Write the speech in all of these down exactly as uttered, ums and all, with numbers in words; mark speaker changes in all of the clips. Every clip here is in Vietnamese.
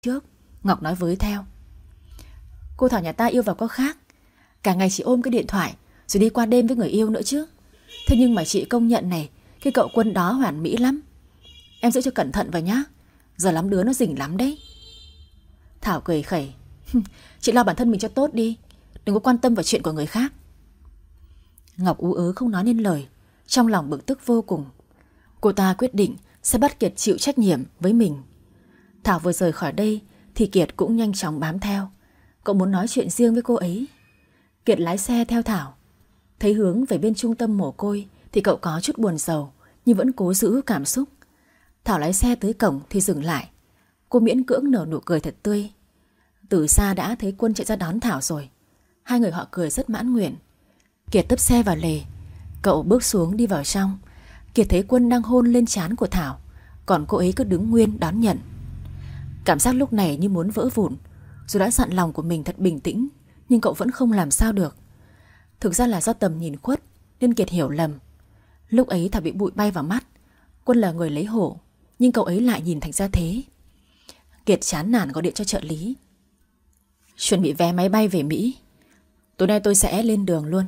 Speaker 1: trước, Ngọc nói với theo. Cô Thảo nhà ta yêu vào có khác. Cả ngày chỉ ôm cái điện thoại rồi đi qua đêm với người yêu nữa chứ. Thế nhưng mà chị công nhận này, cái cậu Quân đó hoàn mỹ lắm. Em giữ cho cẩn thận vào nhá. Giờ lắm đứa nó rình lắm đấy. Thảo cười khẩy. Chị lo bản thân mình cho tốt đi, đừng có quan tâm vào chuyện của người khác. Ngọc ú ớ không nói nên lời, trong lòng bực tức vô cùng. Cô ta quyết định sẽ bắt Kiệt chịu trách nhiệm với mình. Thảo vừa rời khỏi đây thì Kiệt cũng nhanh chóng bám theo. Cậu muốn nói chuyện riêng với cô ấy. Kiệt lái xe theo Thảo. Thấy hướng về bên trung tâm mồ côi thì cậu có chút buồn rầu, nhưng vẫn cố giữ cảm xúc. Thảo lái xe tới cổng thì dừng lại. Cô miễn cưỡng nở nụ cười thật tươi. Từ xa đã thấy Quân chạy ra đón Thảo rồi. Hai người họ cười rất mãn nguyện. Kiệt tấp xe vào lề. Cậu bước xuống đi vào trong. Kiệt thấy Quân đang hôn lên trán của Thảo, còn cô ấy cứ đứng nguyên đón nhận. Cảm giác lúc này như muốn vỡ vụn. Dù đã dặn lòng của mình thật bình tĩnh, nhưng cậu vẫn không làm sao được. Thực ra là do tầm nhìn khuất nên Kiệt hiểu lầm. Lúc ấy Thảo bị bụi bay vào mắt. Quân là người lấy hổ, nhưng cậu ấy lại nhìn thành ra thế. Kiệt chán nản gọi điện cho trợ lý. Chuẩn bị vé máy bay về Mỹ. Tối nay tôi sẽ lên đường luôn.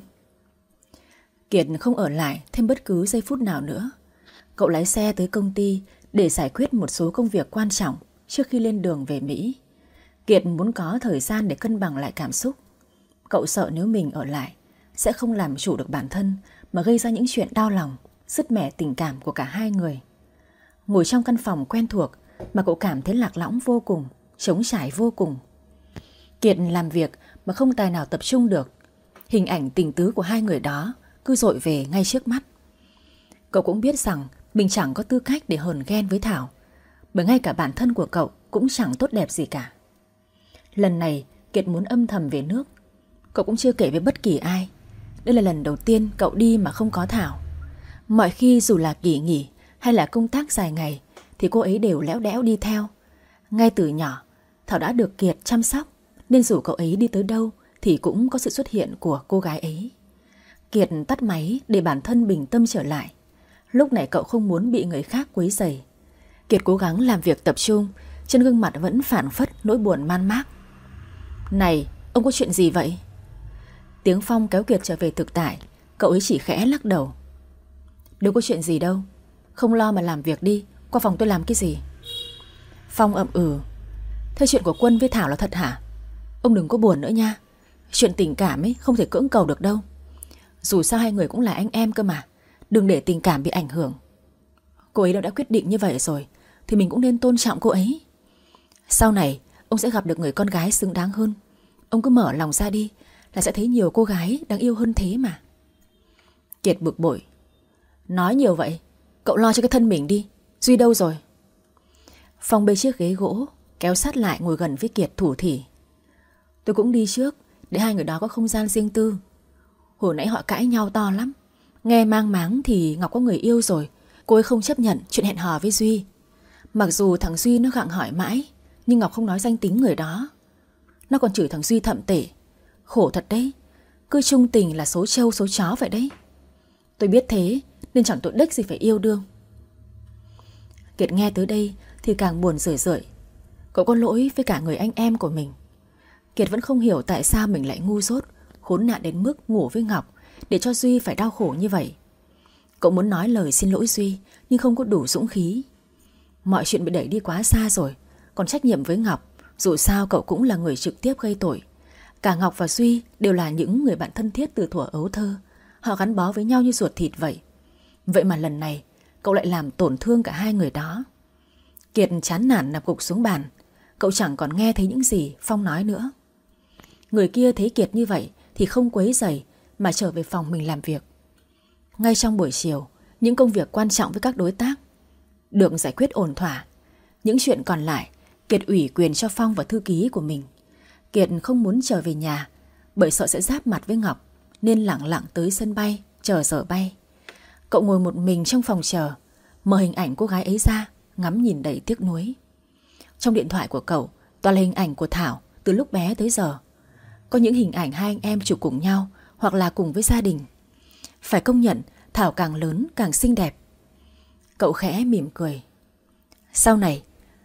Speaker 1: Kiệt không ở lại thêm bất cứ giây phút nào nữa. Cậu lái xe tới công ty để giải quyết một số công việc quan trọng trước khi lên đường về Mỹ. Kiệt muốn có thời gian để cân bằng lại cảm xúc. Cậu sợ nếu mình ở lại sẽ không làm chủ được bản thân, mà gây ra những chuyện đau lòng, sứt mẻ tình cảm của cả hai người. Ngồi trong căn phòng quen thuộc mà cậu cảm thấy lạc lõng vô cùng, trống trải vô cùng. Kiệt làm việc mà không tài nào tập trung được. Hình ảnh tình tứ của hai người đó cứ dội về ngay trước mắt. Cậu cũng biết rằng mình chẳng có tư cách để hờn ghen với Thảo, bởi ngay cả bản thân của cậu cũng chẳng tốt đẹp gì cả. Lần này Kiệt muốn âm thầm về nước. Cậu cũng chưa kể với bất kỳ ai. Đây là lần đầu tiên cậu đi mà không có Thảo. Mọi khi dù là kỳ nghỉ hay là công tác dài ngày thì cô ấy đều léo đẽo đi theo. Ngay từ nhỏ Thảo đã được Kiệt chăm sóc, nên dù cậu ấy đi tới đâu thì cũng có sự xuất hiện của cô gái ấy. Kiệt tắt máy để bản thân bình tâm trở lại. Lúc này cậu không muốn bị người khác quấy rầy. Kiệt cố gắng làm việc tập trung, trên gương mặt vẫn phảng phất nỗi buồn man mác. Này, ông có chuyện gì vậy? Tiếng Phong kéo Kiệt trở về thực tại. Cậu ấy chỉ khẽ lắc đầu. Đâu có chuyện gì đâu. Không lo mà làm việc đi. Qua phòng tôi làm cái gì? Phong ậm ừ. Thế chuyện của Quân với Thảo là thật hả? Ông đừng có buồn nữa nha. Chuyện tình cảm ấy không thể cưỡng cầu được đâu. Dù sao hai người cũng là anh em cơ mà. Đừng để tình cảm bị ảnh hưởng. Cô ấy đã quyết định như vậy rồi thì mình cũng nên tôn trọng cô ấy. Sau này ông sẽ gặp được người con gái xứng đáng hơn. Ông cứ mở lòng ra đi là sẽ thấy nhiều cô gái đáng yêu hơn thế mà. Kiệt bực bội. Nói nhiều vậy, cậu lo cho cái thân mình đi. Duy đâu rồi? Phong bê chiếc ghế gỗ kéo sát lại ngồi gần với Kiệt thủ thỉ. Tôi cũng đi trước để hai người đó có không gian riêng tư. Hồi nãy họ cãi nhau to lắm. Nghe mang máng thì Ngọc có người yêu rồi. Cô ấy không chấp nhận chuyện hẹn hò với Duy. Mặc dù thằng Duy nó gặng hỏi mãi, nhưng Ngọc không nói danh tính người đó. Nó còn chửi thằng Duy thậm tệ. Khổ thật đấy. Cứ chung tình là số trâu số chó vậy đấy. Tôi biết thế nên chẳng tội đếch gì phải yêu đương. Kiệt nghe tới đây thì càng buồn rười rượi. Cậu có lỗi với cả người anh em của mình. Kiệt vẫn không hiểu tại sao mình lại ngu dốt, khốn nạn đến mức ngủ với Ngọc để cho Duy phải đau khổ như vậy. Cậu muốn nói lời xin lỗi Duy nhưng không có đủ dũng khí. Mọi chuyện bị đẩy đi quá xa rồi. Còn trách nhiệm với Ngọc, dù sao cậu cũng là người trực tiếp gây tội. Cả Ngọc và Duy đều là những người bạn thân thiết từ thuở ấu thơ. Họ gắn bó với nhau như ruột thịt vậy. Vậy mà lần này cậu lại làm tổn thương cả hai người đó. Kiệt chán nản nằm gục xuống bàn. Cậu chẳng còn nghe thấy những gì Phong nói nữa. Người kia thấy Kiệt như vậy thì không quấy rầy mà trở về phòng mình làm việc. Ngay trong buổi chiều, những công việc quan trọng với các đối tác được giải quyết ổn thỏa. Những chuyện còn lại Kiệt ủy quyền cho Phong và thư ký của mình. Kiệt không muốn trở về nhà bởi sợ sẽ giáp mặt với Ngọc, nên lẳng lặng tới sân bay chờ giờ bay. Cậu ngồi một mình trong phòng chờ, mở hình ảnh cô gái ấy ra, ngắm nhìn đầy tiếc nuối. Trong điện thoại của cậu toàn là hình ảnh của Thảo từ lúc bé tới giờ. Có những hình ảnh hai anh em chụp cùng nhau hoặc là cùng với gia đình. Phải công nhận Thảo càng lớn càng xinh đẹp. Cậu khẽ mỉm cười. Sau này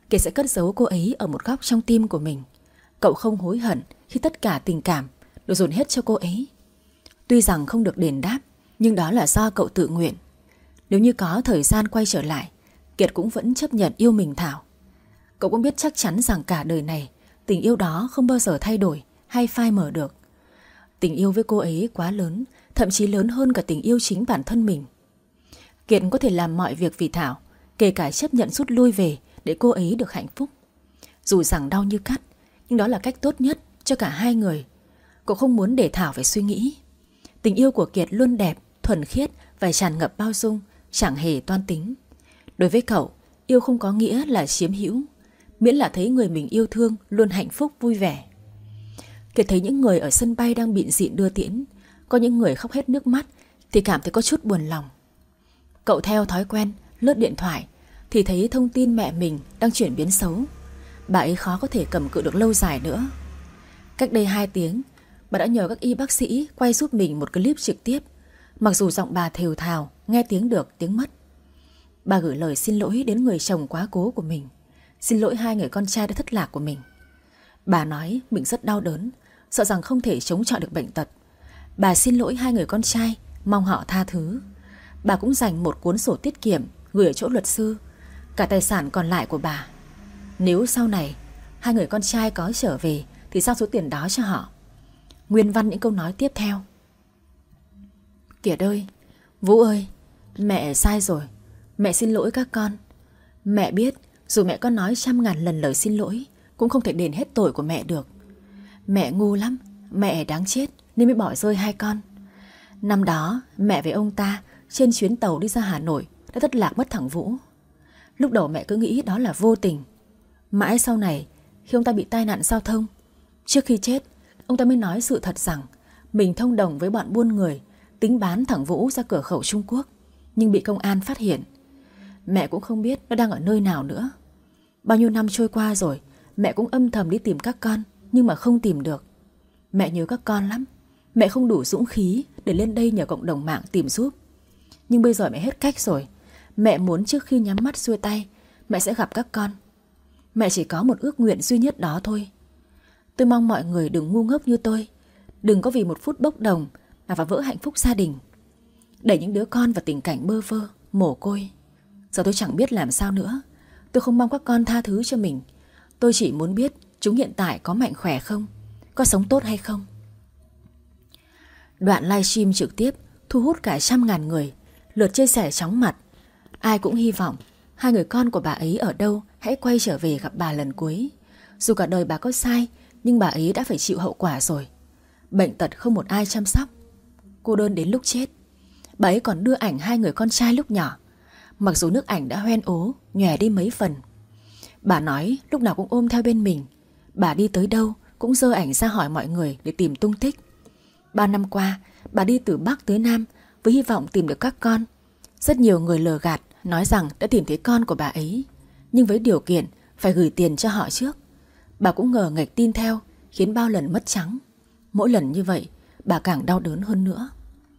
Speaker 1: Kiệt sẽ cất giấu cô ấy ở một góc trong tim của mình. Cậu không hối hận khi tất cả tình cảm được dồn hết cho cô ấy. Tuy rằng không được đền đáp, nhưng đó là do cậu tự nguyện. Nếu như có thời gian quay trở lại, Kiệt cũng vẫn chấp nhận yêu mình Thảo. Cậu cũng biết chắc chắn rằng cả đời này tình yêu đó không bao giờ thay đổi hay phai mờ được. Tình yêu với cô ấy quá lớn, thậm chí lớn hơn cả tình yêu chính bản thân mình. Kiệt có thể làm mọi việc vì Thảo, kể cả chấp nhận rút lui về để cô ấy được hạnh phúc. Dù rằng đau như cắt, nhưng đó là cách tốt nhất cho cả hai người. Cậu không muốn để Thảo phải suy nghĩ. Tình yêu của Kiệt luôn đẹp, thuần khiết và tràn ngập bao dung, chẳng hề toan tính. Đối với cậu, yêu không có nghĩa là chiếm hữu, miễn là thấy người mình yêu thương luôn hạnh phúc vui vẻ. Kiệt thấy những người ở sân bay đang bịn rịn đưa tiễn, có những người khóc hết nước mắt thì cảm thấy có chút buồn lòng. Cậu theo thói quen lướt điện thoại thì thấy thông tin mẹ mình đang chuyển biến xấu. Bà ấy khó có thể cầm cự được lâu dài nữa. Cách đây hai tiếng, bà đã nhờ các y bác sĩ quay giúp mình một clip trực tiếp. Mặc dù giọng bà thều thào, nghe tiếng được tiếng mất. Bà gửi lời xin lỗi đến người chồng quá cố của mình, xin lỗi hai người con trai đã thất lạc của mình. Bà nói mình rất đau đớn, sợ rằng không thể chống chọi được bệnh tật. Bà xin lỗi hai người con trai, mong họ tha thứ. Bà cũng dành một cuốn sổ tiết kiệm gửi ở chỗ luật sư, cả tài sản còn lại của bà. Nếu sau này hai người con trai có trở về thì giao số tiền đó cho họ. Nguyên văn những câu nói tiếp theo: Kiệt ơi, Vũ ơi, mẹ sai rồi. Mẹ xin lỗi các con. Mẹ biết dù mẹ có nói trăm ngàn lần lời xin lỗi cũng không thể đền hết tội của mẹ được. Mẹ ngu lắm, mẹ đáng chết nên mới bỏ rơi hai con. Năm đó mẹ với ông ta trên chuyến tàu đi ra Hà Nội đã thất lạc mất thằng Vũ. Lúc đầu mẹ cứ nghĩ đó là vô tình. Mãi sau này khi ông ta bị tai nạn giao thông, trước khi chết ông ta mới nói sự thật rằng mình thông đồng với bọn buôn người tính bán thằng Vũ ra cửa khẩu Trung Quốc, nhưng bị công an phát hiện. Mẹ cũng không biết nó đang ở nơi nào nữa. Bao nhiêu năm trôi qua rồi, mẹ cũng âm thầm đi tìm các con nhưng mà không tìm được. Mẹ nhớ các con lắm. Mẹ không đủ dũng khí để lên đây nhờ cộng đồng mạng tìm giúp. Nhưng bây giờ mẹ hết cách rồi. Mẹ muốn trước khi nhắm mắt xuôi tay, mẹ sẽ gặp các con. Mẹ chỉ có một ước nguyện duy nhất đó thôi. Tôi mong mọi người đừng ngu ngốc như tôi, đừng có vì một phút bốc đồng mà phá vỡ hạnh phúc gia đình, đẩy những đứa con vào tình cảnh bơ vơ, mồ côi. Giờ tôi chẳng biết làm sao nữa. Tôi không mong các con tha thứ cho mình. Tôi chỉ muốn biết chúng hiện tại có mạnh khỏe không, có sống tốt hay không. Đoạn livestream trực tiếp thu hút cả trăm ngàn người, lượt chia sẻ chóng mặt. Ai cũng hy vọng hai người con của bà ấy ở đâu hãy quay trở về gặp bà lần cuối. Dù cả đời bà có sai, nhưng bà ấy đã phải chịu hậu quả rồi. Bệnh tật không một ai chăm sóc, cô đơn đến lúc chết. Bà ấy còn đưa ảnh hai người con trai lúc nhỏ. Mặc dù nước ảnh đã hoen ố, nhòe đi mấy phần. Bà nói lúc nào cũng ôm theo bên mình. Bà đi tới đâu cũng giơ ảnh ra hỏi mọi người để tìm tung tích. Ba năm qua, bà đi từ Bắc tới Nam với hy vọng tìm được các con. Rất nhiều người lừa gạt, nói rằng đã tìm thấy con của bà ấy, nhưng với điều kiện phải gửi tiền cho họ trước. Bà cũng ngờ nghệch tin theo, khiến bao lần mất trắng. Mỗi lần như vậy, bà càng đau đớn hơn nữa.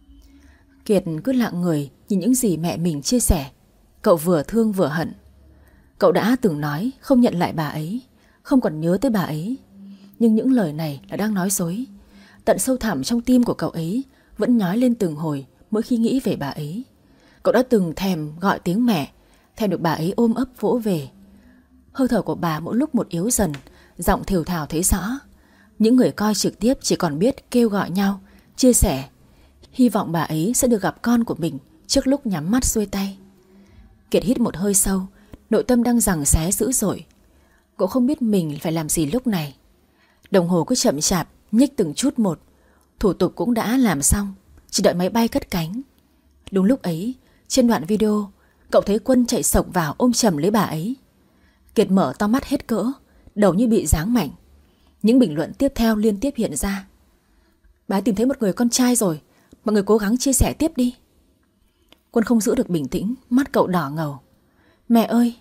Speaker 1: Kiệt cứ lặng người nhìn những gì mẹ mình chia sẻ. Cậu vừa thương vừa hận. Cậu đã từng nói không nhận lại bà ấy, không còn nhớ tới bà ấy. Nhưng những lời này là đang nói dối. Tận sâu thẳm trong tim của cậu ấy vẫn nhói lên từng hồi mỗi khi nghĩ về bà ấy. Cậu đã từng thèm gọi tiếng mẹ, thèm được bà ấy ôm ấp vỗ về. Hơi thở của bà mỗi lúc một yếu dần, giọng thều thào thấy rõ. Những người coi trực tiếp chỉ còn biết kêu gọi nhau, chia sẻ, hy vọng bà ấy sẽ được gặp con của mình trước lúc nhắm mắt xuôi tay. Kiệt hít một hơi sâu, nội tâm đang giằng xé dữ dội. Cậu không biết mình phải làm gì lúc này. Đồng hồ cứ chậm chạp nhích từng chút một. Thủ tục cũng đã làm xong, chỉ đợi máy bay cất cánh. Đúng lúc ấy, trên đoạn video, cậu thấy Quân chạy sộc vào ôm chầm lấy bà ấy. Kiệt mở to mắt hết cỡ, đầu như bị giáng mạnh. Những bình luận tiếp theo liên tiếp hiện ra. Bà ấy tìm thấy một người con trai rồi, mọi người cố gắng chia sẻ tiếp đi. Quân không giữ được bình tĩnh, mắt cậu đỏ ngầu. Mẹ ơi!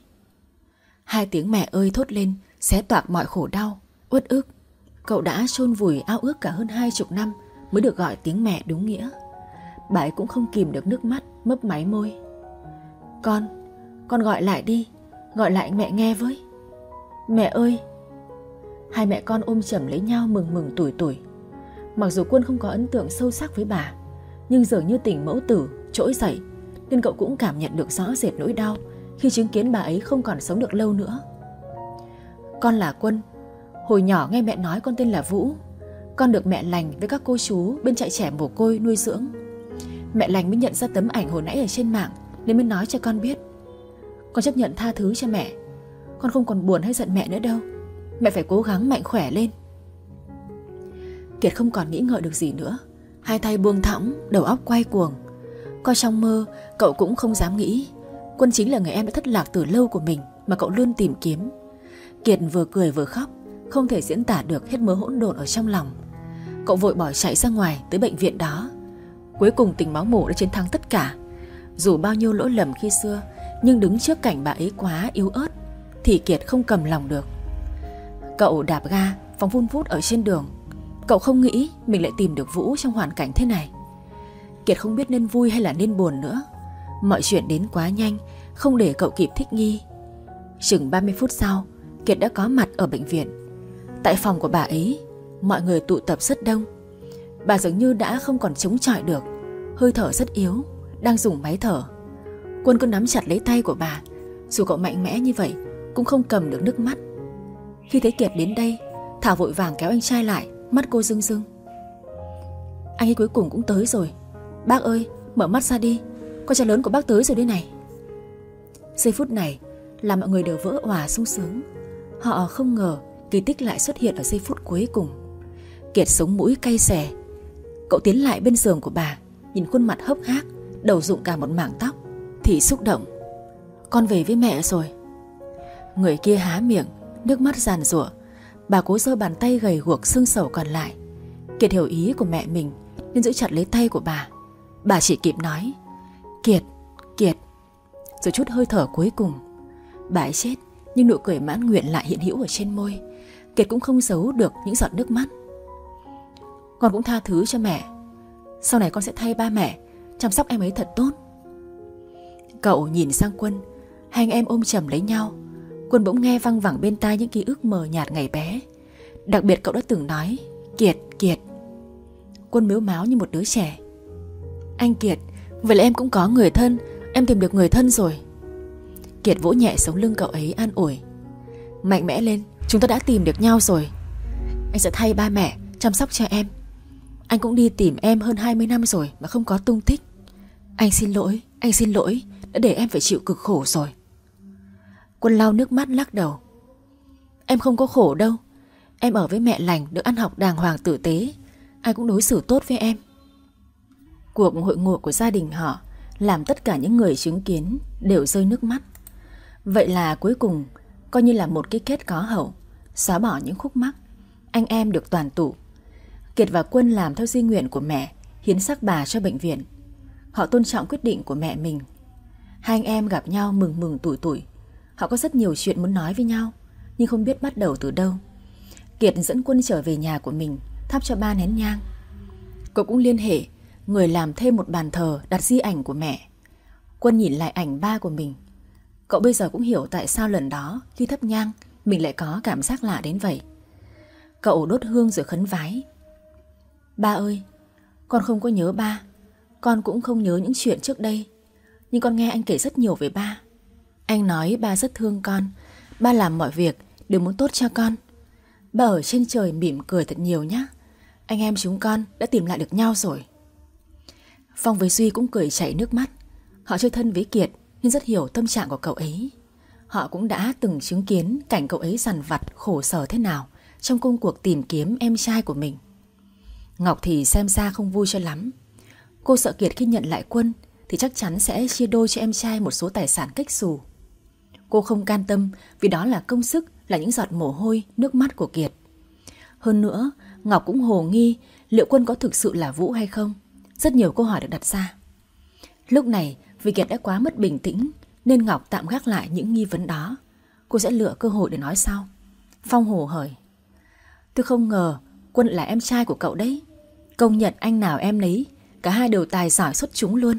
Speaker 1: Hai tiếng mẹ ơi thốt lên, xé toạc mọi khổ đau, uất ức. Cậu đã chôn vùi ao ước cả hơn hai chục năm mới được gọi tiếng mẹ đúng nghĩa. Bà ấy cũng không kìm được nước mắt, mấp máy môi. Con, con gọi lại đi, gọi lại mẹ nghe với. Mẹ ơi! Hai mẹ con ôm chầm lấy nhau mừng mừng tủi tủi. Mặc dù Quân không có ấn tượng sâu sắc với bà, nhưng dường như tình mẫu tử trỗi dậy, nên cậu cũng cảm nhận được rõ rệt nỗi đau khi chứng kiến bà ấy không còn sống được lâu nữa. Con là Quân. Hồi nhỏ nghe mẹ nói con tên là Vũ. Con được mẹ lành với các cô chú bên trại trẻ mồ côi nuôi dưỡng. Mẹ lành mới nhận ra tấm ảnh hồi nãy ở trên mạng nên mới nói cho con biết. Con chấp nhận tha thứ cho mẹ. Con không còn buồn hay giận mẹ nữa đâu. Mẹ phải cố gắng mạnh khỏe lên. Kiệt không còn nghĩ ngợi được gì nữa. Hai tay buông thõng, đầu óc quay cuồng. Coi trong mơ, cậu cũng không dám nghĩ Quân chính là người em đã thất lạc từ lâu của mình mà cậu luôn tìm kiếm. Kiệt vừa cười vừa khóc, không thể diễn tả được hết mớ hỗn độn ở trong lòng. Cậu vội bỏ chạy ra ngoài tới bệnh viện đó. Cuối cùng tình máu mủ đã chiến thắng tất cả. Dù bao nhiêu lỗi lầm khi xưa, nhưng đứng trước cảnh bà ấy quá yếu ớt thì Kiệt không cầm lòng được. Cậu đạp ga phóng vun vút ở trên đường. Cậu không nghĩ mình lại tìm được Vũ trong hoàn cảnh thế này. Kiệt không biết nên vui hay là nên buồn nữa. Mọi chuyện đến quá nhanh, không để cậu kịp thích nghi. Chừng ba mươi phút sau, Kiệt đã có mặt ở bệnh viện. Tại phòng của bà ấy, mọi người tụ tập rất đông. Bà dường như đã không còn chống chọi được, hơi thở rất yếu, đang dùng máy thở. Quân cứ nắm chặt lấy tay của bà. Dù cậu mạnh mẽ như vậy cũng không cầm được nước mắt. Khi thấy Kiệt đến đây, Thảo vội vàng kéo anh trai lại, mắt cô rưng rưng. Anh ấy cuối cùng cũng tới rồi. Bác ơi, mở mắt ra đi, con trai lớn của bác tới rồi đây này. Giây phút này làm mọi người đều vỡ òa sung sướng. Họ không ngờ kỳ tích lại xuất hiện ở giây phút cuối cùng. Kiệt sống mũi cay xè. Cậu tiến lại bên giường của bà, nhìn khuôn mặt hốc hác, đầu rụng cả một mảng tóc, thì xúc động. Con về với mẹ rồi. Người kia há miệng, nước mắt giàn giụa. Bà cố giơ bàn tay gầy guộc xương sầu còn lại. Kiệt hiểu ý của mẹ mình nên giữ chặt lấy tay của bà. Bà chỉ kịp nói Kiệt, Kiệt, rồi chút hơi thở cuối cùng. Bà ấy chết, nhưng nụ cười mãn nguyện lại hiện hữu ở trên môi. Kiệt cũng không giấu được những giọt nước mắt. Con cũng tha thứ cho mẹ. Sau này con sẽ thay ba mẹ chăm sóc em ấy thật tốt. Cậu nhìn sang Quân. Hai anh em ôm chầm lấy nhau. Quân bỗng nghe văng vẳng bên tai những ký ức mờ nhạt ngày bé. Đặc biệt cậu đã từng nói Kiệt, Kiệt. Quân mếu máo như một đứa trẻ. Anh Kiệt, vậy là em cũng có người thân. Em tìm được người thân rồi. Kiệt vỗ nhẹ sống lưng cậu ấy an ủi. Mạnh mẽ lên, chúng ta đã tìm được nhau rồi. Anh sẽ thay ba mẹ chăm sóc cho em. Anh cũng đi tìm em hơn hai mươi năm rồi mà không có tung tích. Anh xin lỗi, anh xin lỗi đã để em phải chịu cực khổ rồi. Quân lau nước mắt lắc đầu. Em không có khổ đâu. Em ở với mẹ lành, được ăn học đàng hoàng tử tế. Ai cũng đối xử tốt với em. Cuộc hội ngộ của gia đình họ làm tất cả những người chứng kiến đều rơi nước mắt. Vậy là cuối cùng coi như là một cái kết có hậu, xóa bỏ những khúc mắc. Anh em được đoàn tụ. Kiệt và Quân làm theo di nguyện của mẹ, hiến xác bà cho bệnh viện. Họ tôn trọng quyết định của mẹ mình. Hai anh em gặp nhau mừng mừng tủi tủi. Họ có rất nhiều chuyện muốn nói với nhau, nhưng không biết bắt đầu từ đâu. Kiệt dẫn Quân trở về nhà của mình, thắp cho ba nén nhang. Cậu cũng liên hệ người làm thêm một bàn thờ đặt di ảnh của mẹ. Quân nhìn lại ảnh ba của mình. Cậu bây giờ cũng hiểu tại sao lần đó khi thắp nhang mình lại có cảm giác lạ đến vậy. Cậu đốt hương rồi khấn vái. Ba ơi, con không có nhớ ba. Con cũng không nhớ những chuyện trước đây. Nhưng con nghe anh kể rất nhiều về ba. Anh nói ba rất thương con. Ba làm mọi việc đều muốn tốt cho con. Ba ở trên trời mỉm cười thật nhiều nhé. Anh em chúng con đã tìm lại được nhau rồi. Phong với Duy cũng cười chảy nước mắt. Họ chơi thân với Kiệt nên rất hiểu tâm trạng của cậu ấy. Họ cũng đã từng chứng kiến cảnh cậu ấy dằn vặt khổ sở thế nào trong công cuộc tìm kiếm em trai của mình. Ngọc thì xem ra không vui cho lắm. Cô sợ Kiệt khi nhận lại Quân thì chắc chắn sẽ chia đôi cho em trai một số tài sản cách xù. Cô không can tâm vì đó là công sức, là những giọt mồ hôi, nước mắt của Kiệt. Hơn nữa, Ngọc cũng hồ nghi liệu Quân có thực sự là Vũ hay không. Rất nhiều câu hỏi được đặt ra. Lúc này vì Kiệt đã quá mất bình tĩnh nên Ngọc tạm gác lại những nghi vấn đó. Cô sẽ lựa cơ hội để nói sau. Phong hồ hởi. Tôi không ngờ Quân là em trai của cậu đấy. Công nhận anh nào em nấy, cả hai đều tài giỏi xuất chúng luôn.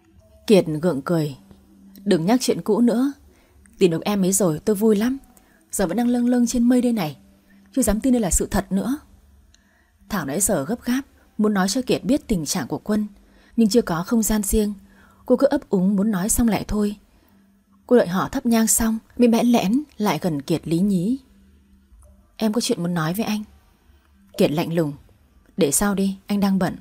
Speaker 1: Kiệt gượng cười. Đừng nhắc chuyện cũ nữa. Tìm được em ấy rồi tôi vui lắm. giờ vẫn đang lâng lâng trên mây đây này, chưa dám tin đây là sự thật nữa. Thảo nãy giờ gấp gáp muốn nói cho Kiệt biết tình trạng của Quân, nhưng chưa có không gian riêng. Cô cứ ấp úng muốn nói xong lại thôi. Cô đợi họ thắp nhang xong mới bẽn lẽn lại gần Kiệt lý nhí. Em có chuyện muốn nói với anh. Kiệt lạnh lùng. Để sau đi, anh đang bận.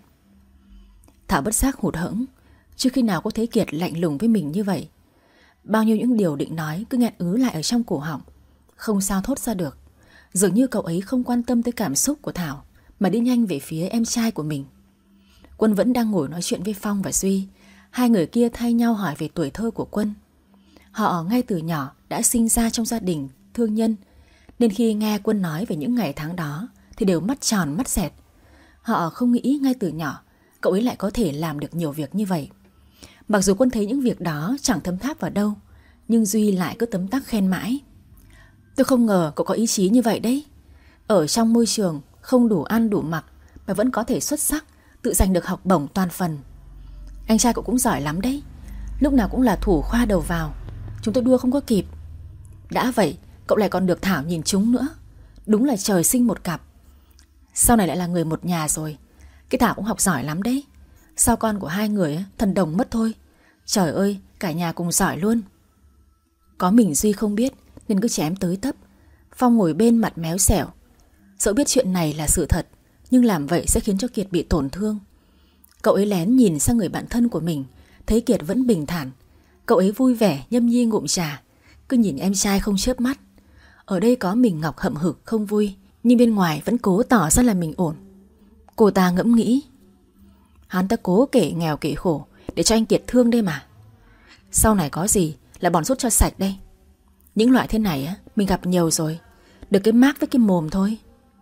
Speaker 1: Thảo bất giác hụt hẫng. Chưa khi nào cô thấy Kiệt lạnh lùng với mình như vậy. Bao nhiêu những điều định nói cứ nghẹn ứ lại ở trong cổ họng, không sao thốt ra được. Dường như cậu ấy không quan tâm tới cảm xúc của Thảo, mà đi nhanh về phía em trai của mình. Quân vẫn đang ngồi nói chuyện với Phong và Duy. Hai người kia thay nhau hỏi về tuổi thơ của Quân. Họ ngay từ nhỏ đã sinh ra trong gia đình thương nhân, nên khi nghe Quân nói về những ngày tháng đó thì đều mắt tròn mắt dẹt. Họ không nghĩ ngay từ nhỏ cậu ấy lại có thể làm được nhiều việc như vậy. Mặc dù Quân thấy những việc đó chẳng thấm tháp vào đâu, nhưng Duy lại cứ tấm tắc khen mãi. Tôi không ngờ cậu có ý chí như vậy đấy. Ở trong môi trường không đủ ăn đủ mặc mà vẫn có thể xuất sắc, tự giành được học bổng toàn phần. Anh trai cậu cũng giỏi lắm đấy, lúc nào cũng là thủ khoa đầu vào, chúng tôi đua không có kịp. Đã vậy cậu lại còn được Thảo nhìn trúng nữa. Đúng là trời sinh một cặp. Sau này lại là người một nhà rồi. Cái Thảo cũng học giỏi lắm đấy. Sau con của hai người thần đồng mất thôi. Trời ơi, cả nhà cùng giỏi luôn. Có mình Duy không biết nên cứ chém tới tấp. Phong ngồi bên mặt méo xẻo. Dẫu biết chuyện này là sự thật, nhưng làm vậy sẽ khiến cho Kiệt bị tổn thương. Cậu ấy lén nhìn sang người bạn thân của mình, thấy Kiệt vẫn bình thản. Cậu ấy vui vẻ nhâm nhi ngụm trà, cứ nhìn em trai không chớp mắt. Ở đây có mình Ngọc hậm hực không vui, nhưng bên ngoài vẫn cố tỏ ra là mình ổn. Cô ta ngẫm nghĩ, hắn ta cố kể nghèo kể khổ để cho anh Kiệt thương đây mà. Sau này có gì là bòn rút cho sạch đây. Những loại thế này á mình gặp nhiều rồi, được cái mác với cái mồm thôi.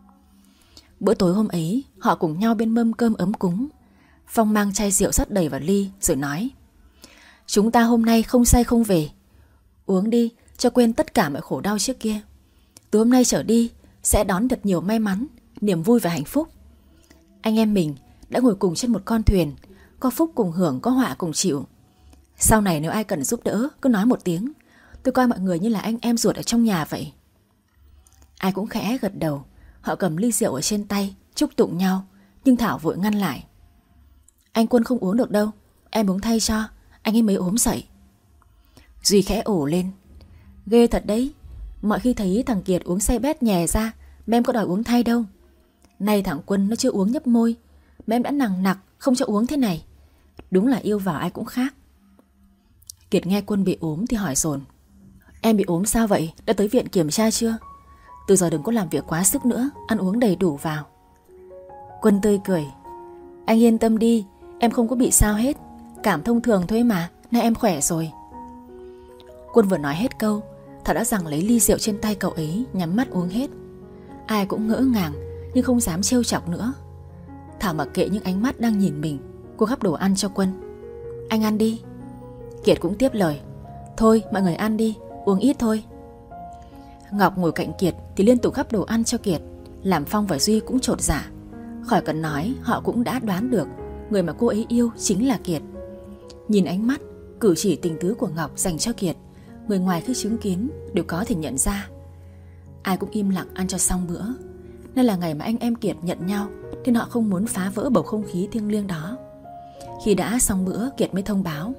Speaker 1: Bữa tối hôm ấy họ cùng nhau bên mâm cơm ấm cúng. Phong mang chai rượu rót đầy vào ly rồi nói, chúng ta hôm nay không say không về. Uống đi cho quên tất cả mọi khổ đau trước kia. Từ hôm nay trở đi sẽ đón thật nhiều may mắn, niềm vui và hạnh phúc. Anh em mình đã ngồi cùng trên một con thuyền, có phúc cùng hưởng, có họa cùng chịu. Sau này nếu ai cần giúp đỡ cứ nói một tiếng, tôi coi mọi người như là anh em ruột ở trong nhà vậy. Ai cũng khẽ gật đầu. Họ cầm ly rượu ở trên tay chúc tụng nhau, nhưng Thảo vội ngăn lại. Anh Quân không uống được đâu, em uống thay cho, anh ấy mới ốm dậy. Duy khẽ ổ lên. Ghê thật đấy, mọi khi thấy thằng Kiệt uống say bét nhè ra mà em có đòi uống thay đâu. Nay thằng Quân nó chưa uống nhấp môi mà em đã nằng nặc không cho uống thế này. Đúng là yêu vào ai cũng khác. Kiệt nghe Quân bị ốm thì hỏi dồn, em bị ốm sao vậy, đã tới viện kiểm tra chưa? Từ giờ đừng có làm việc quá sức nữa, ăn uống đầy đủ vào. Quân tươi cười, anh yên tâm đi, em không có bị sao hết, cảm thông thường thôi mà, nay em khỏe rồi. Quân vừa nói hết câu, Thảo đã giằng lấy ly rượu trên tay cậu ấy, nhắm mắt uống hết. Ai cũng ngỡ ngàng nhưng không dám trêu chọc nữa. Thảo mặc kệ những ánh mắt đang nhìn mình. Cô gắp đồ ăn cho Quân. Anh ăn đi. Kiệt cũng tiếp lời, thôi mọi người ăn đi, uống ít thôi. Ngọc ngồi cạnh Kiệt thì liên tục gắp đồ ăn cho Kiệt, làm Phong và Duy cũng chột dạ. Khỏi cần nói, họ cũng đã đoán được người mà cô ấy yêu chính là Kiệt. Nhìn ánh mắt, cử chỉ tình tứ của Ngọc dành cho Kiệt, người ngoài khi chứng kiến đều có thể nhận ra. Ai cũng im lặng ăn cho xong bữa. Nên là ngày mà anh em Kiệt nhận nhau, nên họ không muốn phá vỡ bầu không khí thiêng liêng đó. Khi đã xong bữa, Kiệt mới thông báo,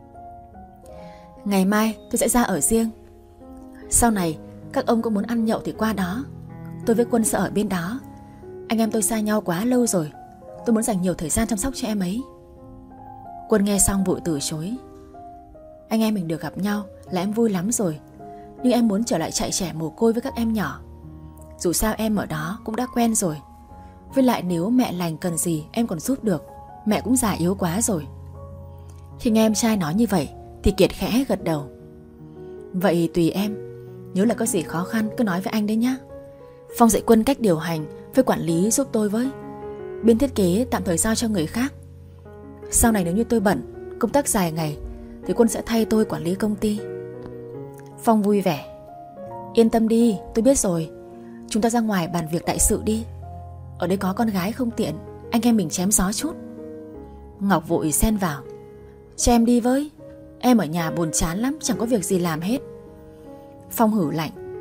Speaker 1: ngày mai tôi sẽ ra ở riêng. Sau này các ông có muốn ăn nhậu thì qua đó. Tôi với Quân sẽ ở bên đó. Anh em tôi xa nhau quá lâu rồi, tôi muốn dành nhiều thời gian chăm sóc cho em ấy. Quân nghe xong vội từ chối. Anh em mình được gặp nhau là em vui lắm rồi, nhưng em muốn trở lại trại trẻ mồ côi với các em nhỏ. Dù sao em ở đó cũng đã quen rồi. Với lại nếu mẹ lành cần gì em còn giúp được, mẹ cũng già yếu quá rồi. Khi nghe em trai nói như vậy thì Kiệt khẽ gật đầu. Vậy tùy em, nhớ là có gì khó khăn cứ nói với anh đấy nhá. Phong dạy Quân cách điều hành với quản lý giúp tôi với. Bên thiết kế tạm thời giao cho người khác. Sau này nếu như tôi bận, công tác dài ngày thì Quân sẽ thay tôi quản lý công ty. Phong vui vẻ. Yên tâm đi, tôi biết rồi. Chúng ta ra ngoài bàn việc đại sự đi. Ở đây có con gái không tiện, anh em mình chém gió chút. Ngọc vội xen vào. Cho em đi với, em ở nhà buồn chán lắm, chẳng có việc gì làm hết. Phong hử lạnh.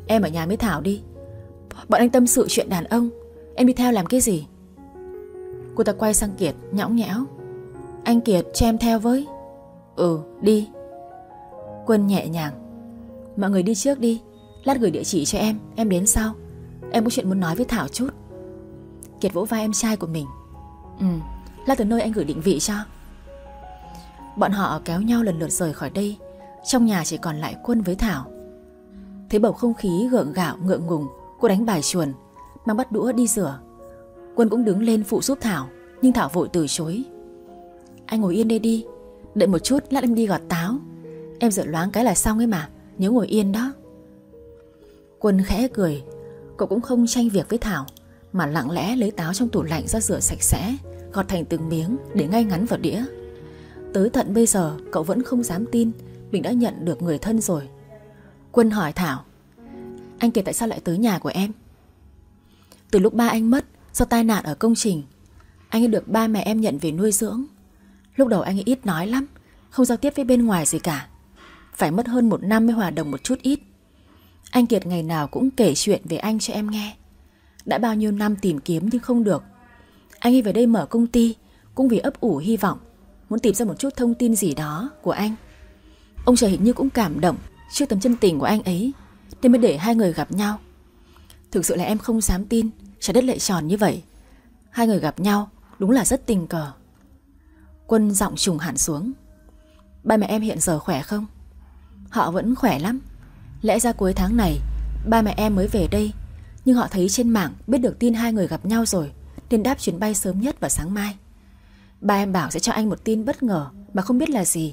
Speaker 1: Em ở nhà với Thảo đi. Bọn anh tâm sự chuyện đàn ông, em đi theo làm cái gì? Cô ta quay sang Kiệt nhõng nhẽo. Anh Kiệt cho em theo với. Ừ đi. Quân nhẹ nhàng. Mọi người đi trước đi, lát gửi địa chỉ cho em, em đến sau. Em có chuyện muốn nói với Thảo chút. Kiệt vỗ vai em trai của mình. Ừ, lát từ nơi anh gửi định vị cho. Bọn họ kéo nhau lần lượt rời khỏi đây. Trong nhà chỉ còn lại Quân với Thảo. Thấy bầu không khí gượng gạo ngượng ngùng, cô đánh bài chuồn, mang bát đũa đi rửa. Quân cũng đứng lên phụ giúp Thảo, nhưng Thảo vội từ chối. Anh ngồi yên đây đi, đợi một chút lát em đi gọt táo. Em rửa loáng cái là xong ấy mà, nhớ ngồi yên đó. Quân khẽ cười. Cậu cũng không tranh việc với Thảo, mà lặng lẽ lấy táo trong tủ lạnh ra rửa sạch sẽ, gọt thành từng miếng để ngay ngắn vào đĩa. Tới tận bây giờ cậu vẫn không dám tin mình đã nhận được người thân rồi. Quân hỏi Thảo. Anh Kiệt tại sao lại tới nhà của em? Từ lúc ba anh mất do tai nạn ở công trình, anh ấy được ba mẹ em nhận về nuôi dưỡng. Lúc đầu anh ấy ít nói lắm, không giao tiếp với bên ngoài gì cả. Phải mất hơn một năm mới hòa đồng một chút ít. Anh Kiệt ngày nào cũng kể chuyện về anh cho em nghe. Đã bao nhiêu năm tìm kiếm nhưng không được. Anh ấy về đây mở công ty cũng vì ấp ủ hy vọng, muốn tìm ra một chút thông tin gì đó của anh. Ông trời hình như cũng cảm động trước tấm chân tình của anh ấy, nên mới để hai người gặp nhau. Thực sự là em không dám tin trái đất lại tròn như vậy. Hai người gặp nhau đúng là rất tình cờ. Quân giọng trùng hẳn xuống. Ba mẹ em hiện giờ khỏe không? Họ vẫn khỏe lắm. Lẽ ra cuối tháng này ba mẹ em mới về đây, nhưng họ thấy trên mạng biết được tin hai người gặp nhau rồi, nên đáp chuyến bay sớm nhất vào sáng mai. Ba em bảo sẽ cho anh một tin bất ngờ mà không biết là gì.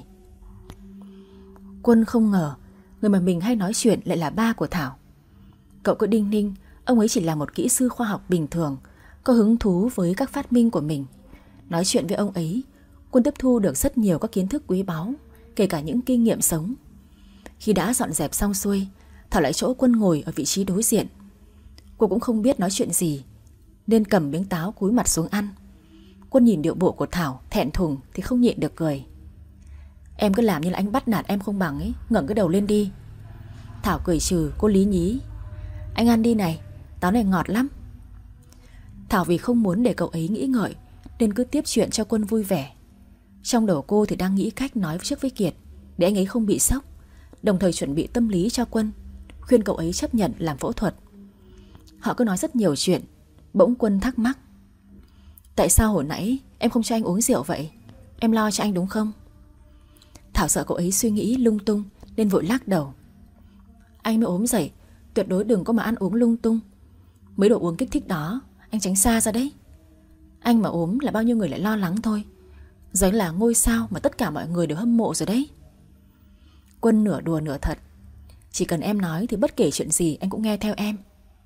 Speaker 1: Quân không ngờ người mà mình hay nói chuyện lại là ba của Thảo. Cậu cứ đinh ninh ông ấy chỉ là một kỹ sư khoa học bình thường, có hứng thú với các phát minh của mình. Nói chuyện với ông ấy, Quân tiếp thu được rất nhiều các kiến thức quý báu, kể cả những kinh nghiệm sống. Khi đã dọn dẹp xong xuôi, Thảo lại chỗ Quân ngồi ở vị trí đối diện. Cô cũng không biết nói chuyện gì, nên cầm miếng táo cúi mặt xuống ăn. Quân nhìn điệu bộ của Thảo thẹn thùng thì không nhịn được cười. Em cứ làm như là anh bắt nạt em không bằng ấy, ngẩng cái đầu lên đi. Thảo cười trừ. Cô lý nhí. Anh ăn đi này, táo này ngọt lắm. Thảo vì không muốn để cậu ấy nghĩ ngợi nên cứ tiếp chuyện cho Quân vui vẻ. Trong đầu cô thì đang nghĩ cách nói trước với Kiệt để anh ấy không bị sốc, đồng thời chuẩn bị tâm lý cho Quân, khuyên cậu ấy chấp nhận làm phẫu thuật. Họ cứ nói rất nhiều chuyện. Bỗng Quân thắc mắc. Tại sao hồi nãy em không cho anh uống rượu vậy? Em lo cho anh đúng không? Thảo sợ cậu ấy suy nghĩ lung tung nên vội lắc đầu. Anh mới ốm dậy, tuyệt đối đừng có mà ăn uống lung tung. Mấy đồ uống kích thích đó anh tránh xa ra đấy. Anh mà ốm là bao nhiêu người lại lo lắng thôi. Giờ là ngôi sao mà tất cả mọi người đều hâm mộ rồi đấy. Quân nửa đùa nửa thật. Chỉ cần em nói thì bất kể chuyện gì anh cũng nghe theo em.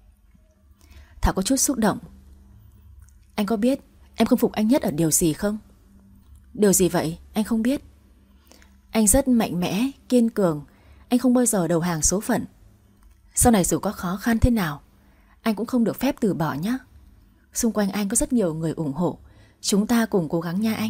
Speaker 1: Thảo có chút xúc động. Anh có biết em không phục anh nhất ở điều gì không? Điều gì vậy? Anh không biết. Anh rất mạnh mẽ, kiên cường. Anh không bao giờ đầu hàng số phận. Sau này dù có khó khăn thế nào, anh cũng không được phép từ bỏ nhé. Xung quanh anh có rất nhiều người ủng hộ. Chúng ta cùng cố gắng nha anh.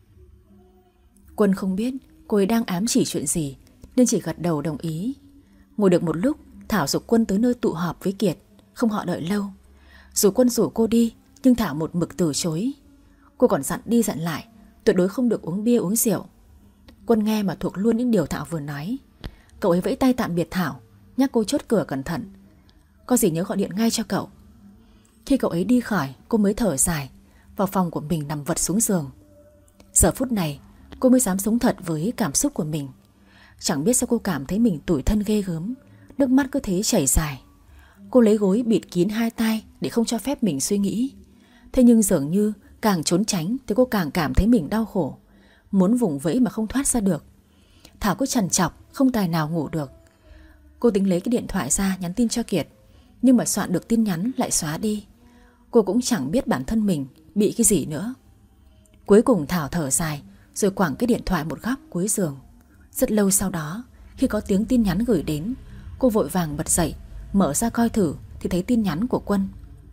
Speaker 1: Quân không biết cô ấy đang ám chỉ chuyện gì nên chỉ gật đầu đồng ý. Ngồi được một lúc, Thảo rủ Quân tới nơi tụ họp với Kiệt. Không họ đợi lâu. Dù Quân rủ cô đi, nhưng Thảo một mực từ chối. Cô còn dặn đi dặn lại, tuyệt đối không được uống bia uống rượu. Quân nghe mà thuộc luôn những điều Thảo vừa nói. Cậu ấy vẫy tay tạm biệt Thảo, nhắc cô chốt cửa cẩn thận. Có gì nhớ gọi điện ngay cho cậu. Khi cậu ấy đi khỏi, cô mới thở dài, vào phòng của mình nằm vật xuống giường. Giờ phút này cô mới dám sống thật với cảm xúc của mình. Chẳng biết sao cô cảm thấy mình tủi thân ghê gớm. Nước mắt cứ thế chảy dài. Cô lấy gối bịt kín hai tai để không cho phép mình suy nghĩ. Thế nhưng dường như càng trốn tránh thì cô càng cảm thấy mình đau khổ, muốn vùng vẫy mà không thoát ra được. Thảo cứ trằn trọc, không tài nào ngủ được. Cô tính lấy cái điện thoại ra nhắn tin cho Kiệt, nhưng mà soạn được tin nhắn lại xóa đi. Cô cũng chẳng biết bản thân mình bị cái gì nữa. Cuối cùng Thảo thở dài rồi quẳng cái điện thoại một góc cuối giường. Rất lâu sau đó, khi có tiếng tin nhắn gửi đến, cô vội vàng bật dậy, mở ra coi thử thì thấy tin nhắn của Quân.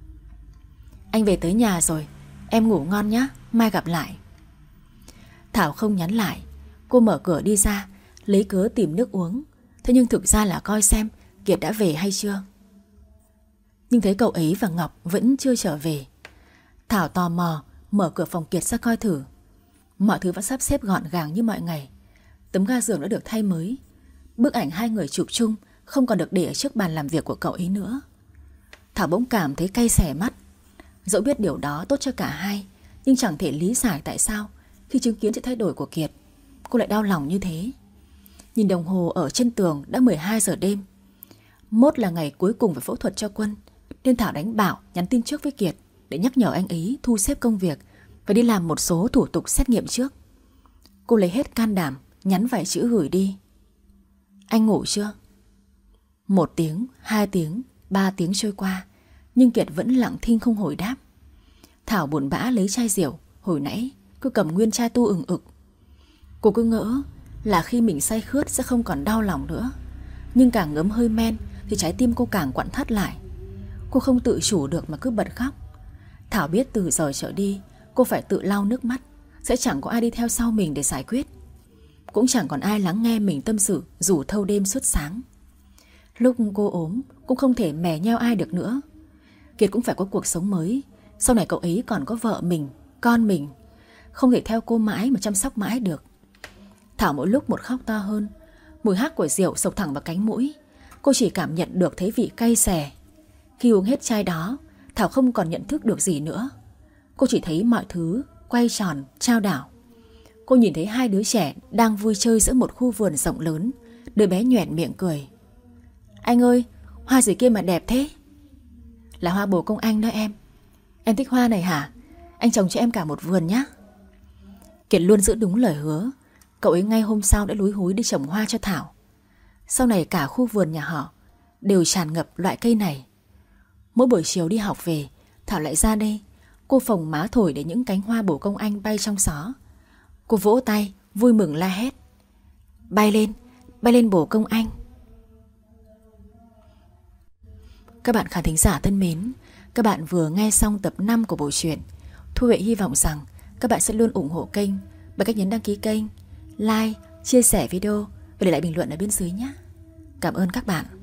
Speaker 1: Anh về tới nhà rồi, em ngủ ngon nhé, mai gặp lại. Thảo không nhắn lại. Cô mở cửa đi ra, lấy cớ tìm nước uống. Thế nhưng thực ra là coi xem Kiệt đã về hay chưa. nhưng thấy cậu ấy và Ngọc vẫn chưa trở về. Thảo tò mò mở cửa phòng Kiệt ra coi thử. Mọi thứ vẫn sắp xếp gọn gàng như mọi ngày. Tấm ga giường đã được thay mới. Bức ảnh hai người chụp chung không còn được để ở trước bàn làm việc của cậu ấy nữa. Thảo bỗng cảm thấy cay xè mắt. Dẫu biết điều đó tốt cho cả hai, nhưng chẳng thể lý giải tại sao khi chứng kiến sự thay đổi của Kiệt, cô lại đau lòng như thế. Nhìn đồng hồ ở trên tường đã mười hai giờ đêm. Mốt là ngày cuối cùng phải phẫu thuật cho Quân, nên Thảo đánh bảo nhắn tin trước với Kiệt để nhắc nhở anh ấy thu xếp công việc và đi làm một số thủ tục xét nghiệm trước. Cô lấy hết can đảm nhắn vài chữ gửi đi. Anh ngủ chưa? Một tiếng, hai tiếng, ba tiếng trôi qua, nhưng Kiệt vẫn lặng thinh không hồi đáp. Thảo buồn bã lấy chai rượu hồi nãy cứ cầm nguyên chai tu ừng ực. Cô cứ ngỡ là khi mình say khướt sẽ không còn đau lòng nữa, nhưng càng ngấm hơi men thì trái tim cô càng quặn thắt lại. Cô không tự chủ được mà cứ bật khóc. Thảo biết từ giờ trở đi cô phải tự lau nước mắt, sẽ chẳng có ai đi theo sau mình để giải quyết. Cũng chẳng còn ai lắng nghe mình tâm sự rủ thâu đêm suốt sáng. Lúc cô ốm cũng không thể mè nheo ai được nữa. Kiệt cũng phải có cuộc sống mới. Sau này cậu ấy còn có vợ mình, con mình, không thể theo cô mãi mà chăm sóc mãi được. Thảo mỗi lúc một khóc to hơn. Mùi hắc của rượu sộc thẳng vào cánh mũi. Cô chỉ cảm nhận được thấy vị cay xè. Khi uống hết chai đó, Thảo không còn nhận thức được gì nữa. Cô chỉ thấy mọi thứ quay tròn, chao đảo. Cô nhìn thấy hai đứa trẻ đang vui chơi giữa một khu vườn rộng lớn. Đứa bé nhoẻn miệng cười. Anh ơi, hoa gì kia mà đẹp thế? Là hoa bồ công anh đó em. Em thích hoa này hả? Anh trồng cho em cả một vườn nhé. Kiệt luôn giữ đúng lời hứa. Cậu ấy ngay hôm sau đã lúi húi đi trồng hoa cho Thảo. Sau này cả khu vườn nhà họ đều tràn ngập loại cây này. Mỗi buổi chiều đi học về, Thảo lại ra đây. Cô phồng má thổi để những cánh hoa bồ công anh bay trong gió. Cô vỗ tay vui mừng la hét. Bay lên, bay lên bồ công anh. Các bạn khán thính giả thân mến, các bạn vừa nghe xong tập năm của bộ truyện. Thu Huệ hy vọng rằng các bạn sẽ luôn ủng hộ kênh bằng cách nhấn đăng ký kênh, like, chia sẻ video và để lại bình luận ở bên dưới nhé. Cảm ơn các bạn.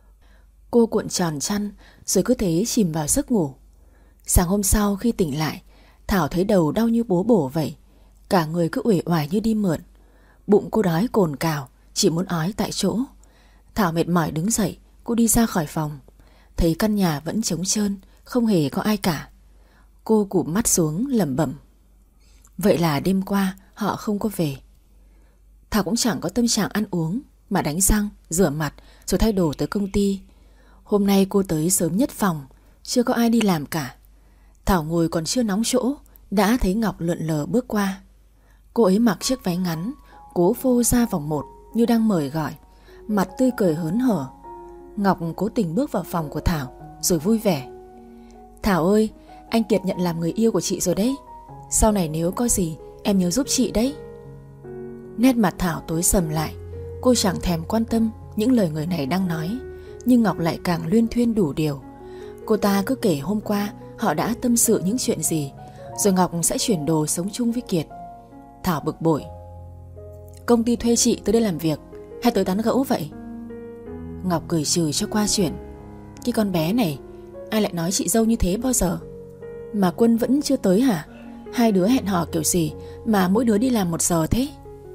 Speaker 1: Cô cuộn tròn chăn rồi cứ thế chìm vào giấc ngủ. Sáng hôm sau khi tỉnh lại, Thảo thấy đầu đau như bố bổ vậy. Cả người cứ uể oải như đi mượn. Bụng cô đói cồn cào, chỉ muốn ói tại chỗ. Thảo mệt mỏi đứng dậy, cô đi ra khỏi phòng. Thấy căn nhà vẫn trống trơn, không hề có ai cả. Cô cụp mắt xuống lẩm bẩm. Vậy là đêm qua họ không có về. Thảo cũng chẳng có tâm trạng ăn uống, mà đánh răng, rửa mặt rồi thay đồ tới công ty. Hôm nay cô tới sớm nhất phòng, chưa có ai đi làm cả. Thảo ngồi còn chưa nóng chỗ, đã thấy Ngọc lượn lờ bước qua. Cô ấy mặc chiếc váy ngắn, cố phô ra vòng một như đang mời gọi, mặt tươi cười hớn hở. Ngọc cố tình bước vào phòng của Thảo rồi vui vẻ. Thảo ơi, anh Kiệt nhận làm người yêu của chị rồi đấy. Sau này nếu có gì em nhớ giúp chị đấy. Nét mặt Thảo tối sầm lại. Cô chẳng thèm quan tâm những lời người này đang nói, nhưng Ngọc lại càng luyên thuyên đủ điều. Cô ta cứ kể hôm qua họ đã tâm sự những chuyện gì, rồi Ngọc sẽ chuyển đồ sống chung với Kiệt. Thảo bực bội. Công ty thuê chị tới đây làm việc hay tới tán gẫu vậy? Ngọc cười trừ cho qua chuyện. Cái con bé này, ai lại nói chị dâu như thế bao giờ? Mà Quân vẫn chưa tới hả? Hai đứa hẹn hò kiểu gì mà mỗi đứa đi làm một giờ thế?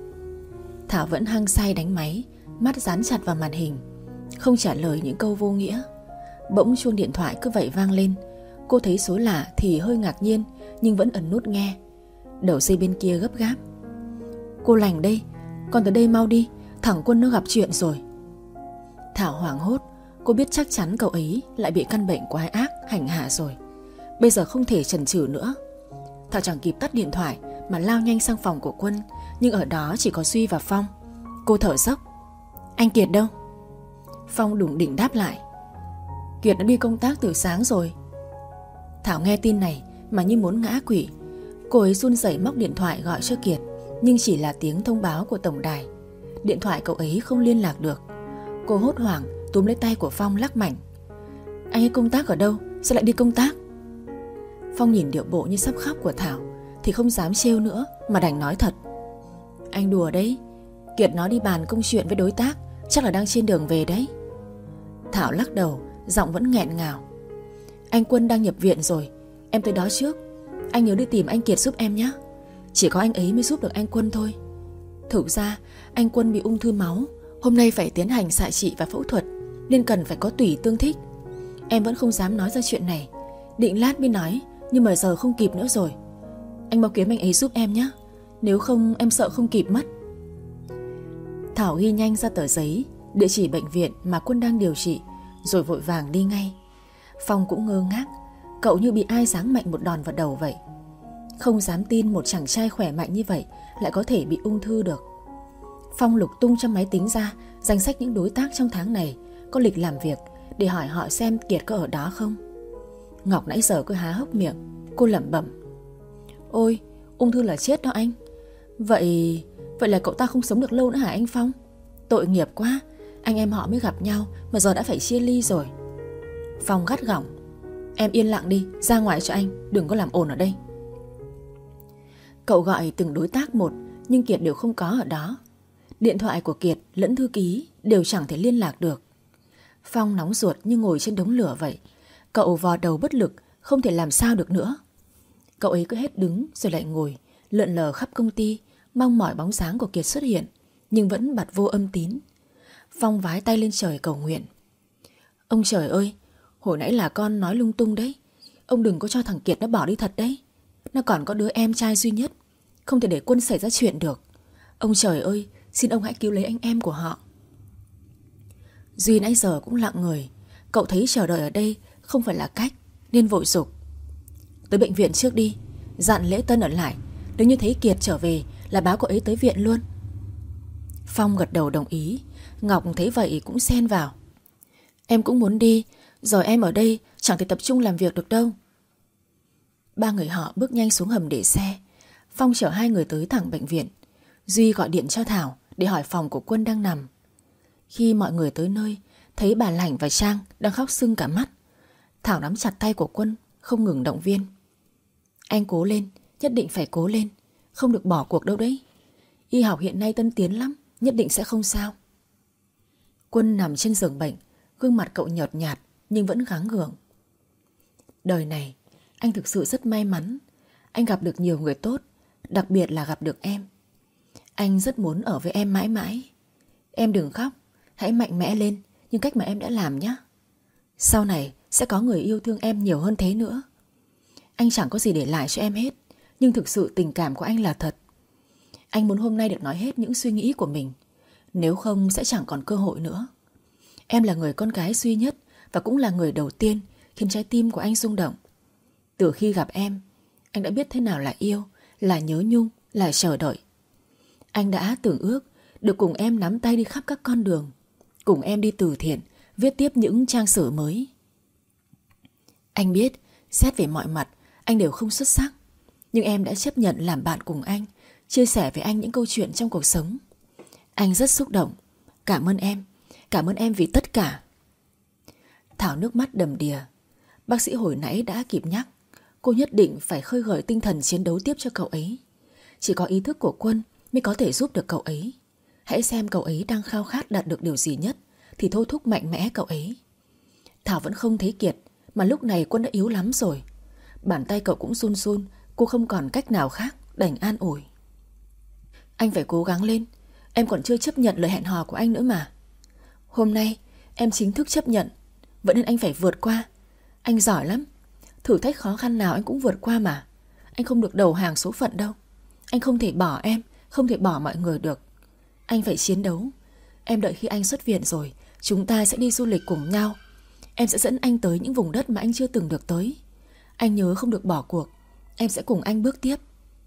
Speaker 1: Thảo vẫn hăng say đánh máy, mắt dán chặt vào màn hình, không trả lời những câu vô nghĩa. Bỗng chuông điện thoại cứ vậy vang lên. Cô thấy số lạ thì hơi ngạc nhiên, nhưng vẫn ấn nút nghe. Đầu dây bên kia gấp gáp. Cô lành đây, con tới đây mau đi, thằng Quân nó gặp chuyện rồi. Thảo hoảng hốt. Cô biết chắc chắn cậu ấy lại bị căn bệnh quái ác hành hạ rồi. Bây giờ không thể chần chừ nữa. Thảo chẳng kịp tắt điện thoại mà lao nhanh sang phòng của Quân, nhưng ở đó chỉ có Duy và Phong. Cô thở dốc. Anh Kiệt đâu? Phong đủng đỉnh đáp lại. Kiệt đã đi công tác từ sáng rồi. Thảo nghe tin này mà như muốn ngã quỵ. Cô ấy run rẩy móc điện thoại gọi cho Kiệt, nhưng chỉ là tiếng thông báo của tổng đài. Điện thoại cậu ấy không liên lạc được. Cô hốt hoảng túm lấy tay của Phong lắc mạnh. Anh ấy công tác ở đâu? Sao lại đi công tác? Phong nhìn điệu bộ như sắp khóc của Thảo thì không dám trêu nữa, mà đành nói thật. Anh đùa đấy, Kiệt nó đi bàn công chuyện với đối tác, chắc là đang trên đường về đấy. Thảo lắc đầu, giọng vẫn nghẹn ngào. Anh Quân đang nhập viện rồi, em tới đó trước. Anh nhớ đi tìm anh Kiệt giúp em nhé. Chỉ có anh ấy mới giúp được anh Quân thôi. Thực ra anh Quân bị ung thư máu, hôm nay phải tiến hành xạ trị và phẫu thuật, nên cần phải có tủy tương thích. Em vẫn không dám nói ra chuyện này, định lát mới nói, nhưng mà giờ không kịp nữa rồi. Anh mau kiếm anh ấy giúp em nhé, nếu không em sợ không kịp mất. Thảo ghi nhanh ra tờ giấy địa chỉ bệnh viện mà Quân đang điều trị, rồi vội vàng đi ngay. Phong cũng ngơ ngác, cậu như bị ai giáng mạnh một đòn vào đầu vậy. Không dám tin một chàng trai khỏe mạnh như vậy lại có thể bị ung thư được. Phong lục tung trong máy tính ra danh sách những đối tác trong tháng này có lịch làm việc, để hỏi họ xem Kiệt có ở đó không. Ngọc nãy giờ cứ há hốc miệng. Cô lẩm bẩm: Ôi, ung thư là chết đó anh. Vậy Vậy là cậu ta không sống được lâu nữa hả anh Phong? Tội nghiệp quá, anh em họ mới gặp nhau mà giờ đã phải chia ly rồi. Phong gắt gỏng: Em yên lặng đi, ra ngoài cho anh, đừng có làm ồn ở đây. Cậu gọi từng đối tác một, nhưng Kiệt đều không có ở đó. Điện thoại của Kiệt lẫn thư ký đều chẳng thể liên lạc được. Phong nóng ruột như ngồi trên đống lửa vậy. Cậu vò đầu bất lực, không thể làm sao được nữa. Cậu ấy cứ hết đứng rồi lại ngồi, lượn lờ khắp công ty, mong mỏi bóng dáng của Kiệt xuất hiện, nhưng vẫn bặt vô âm tín. Phong vái tay lên trời cầu nguyện: Ông trời ơi, hồi nãy là con nói lung tung đấy. Ông đừng có cho thằng Kiệt nó bỏ đi thật đấy. Nó còn có đứa em trai duy nhất, không thể để Quân xảy ra chuyện được. Ông trời ơi, xin ông hãy cứu lấy anh em của họ. Duy nãy giờ cũng lặng người. Cậu thấy chờ đợi ở đây không phải là cách, nên vội giục: Tới bệnh viện trước đi, dặn Lễ Tân ở lại, nếu như thấy Kiệt trở về là báo cậu ấy tới viện luôn. Phong gật đầu đồng ý. Ngọc thấy vậy cũng xen vào: Em cũng muốn đi, giờ em ở đây chẳng thể tập trung làm việc được đâu. Ba người họ bước nhanh xuống hầm để xe. Phong chở hai người tới thẳng bệnh viện. Duy gọi điện cho Thảo để hỏi phòng của Quân đang nằm. Khi mọi người tới nơi, thấy bà Lảnh và Trang đang khóc sưng cả mắt. Thảo nắm chặt tay của Quân, không ngừng động viên: Anh cố lên, nhất định phải cố lên, không được bỏ cuộc đâu đấy. Y học hiện nay tân tiến lắm, nhất định sẽ không sao. Quân nằm trên giường bệnh, gương mặt cậu nhợt nhạt nhưng vẫn gắng gượng. Đời này anh thực sự rất may mắn. Anh gặp được nhiều người tốt, đặc biệt là gặp được em. Anh rất muốn ở với em mãi mãi. Em đừng khóc, hãy mạnh mẽ lên như cách mà em đã làm nhé. Sau này sẽ có người yêu thương em nhiều hơn thế nữa. Anh chẳng có gì để lại cho em hết, nhưng thực sự tình cảm của anh là thật. Anh muốn hôm nay được nói hết những suy nghĩ của mình, nếu không sẽ chẳng còn cơ hội nữa. Em là người con gái duy nhất và cũng là người đầu tiên khiến trái tim của anh rung động. Từ khi gặp em, anh đã biết thế nào là yêu, là nhớ nhung, là chờ đợi. Anh đã tưởng ước được cùng em nắm tay đi khắp các con đường, cùng em đi từ thiện, viết tiếp những trang sử mới. Anh biết, xét về mọi mặt, anh đều không xuất sắc, nhưng em đã chấp nhận làm bạn cùng anh, chia sẻ với anh những câu chuyện trong cuộc sống. Anh rất xúc động. Cảm ơn em, cảm ơn em vì tất cả. Thảo nước mắt đầm đìa. Bác sĩ hồi nãy đã kịp nhắc, cô nhất định phải khơi gợi tinh thần chiến đấu tiếp cho cậu ấy. Chỉ có ý thức của Quân mới có thể giúp được cậu ấy. Hãy xem cậu ấy đang khao khát đạt được điều gì nhất thì thôi thúc mạnh mẽ cậu ấy. Thảo vẫn không thấy Kiệt, mà lúc này Quân đã yếu lắm rồi. Bàn tay cậu cũng run run. Cô không còn cách nào khác, đành an ủi: Anh phải cố gắng lên, em còn chưa chấp nhận lời hẹn hò của anh nữa mà. Hôm nay em chính thức chấp nhận, vậy nên anh phải vượt qua. Anh giỏi lắm, thử thách khó khăn nào anh cũng vượt qua mà. Anh không được đầu hàng số phận đâu. Anh không thể bỏ em, không thể bỏ mọi người được. Anh phải chiến đấu. Em đợi khi anh xuất viện rồi, chúng ta sẽ đi du lịch cùng nhau. Em sẽ dẫn anh tới những vùng đất mà anh chưa từng được tới. Anh nhớ không được bỏ cuộc. Em sẽ cùng anh bước tiếp.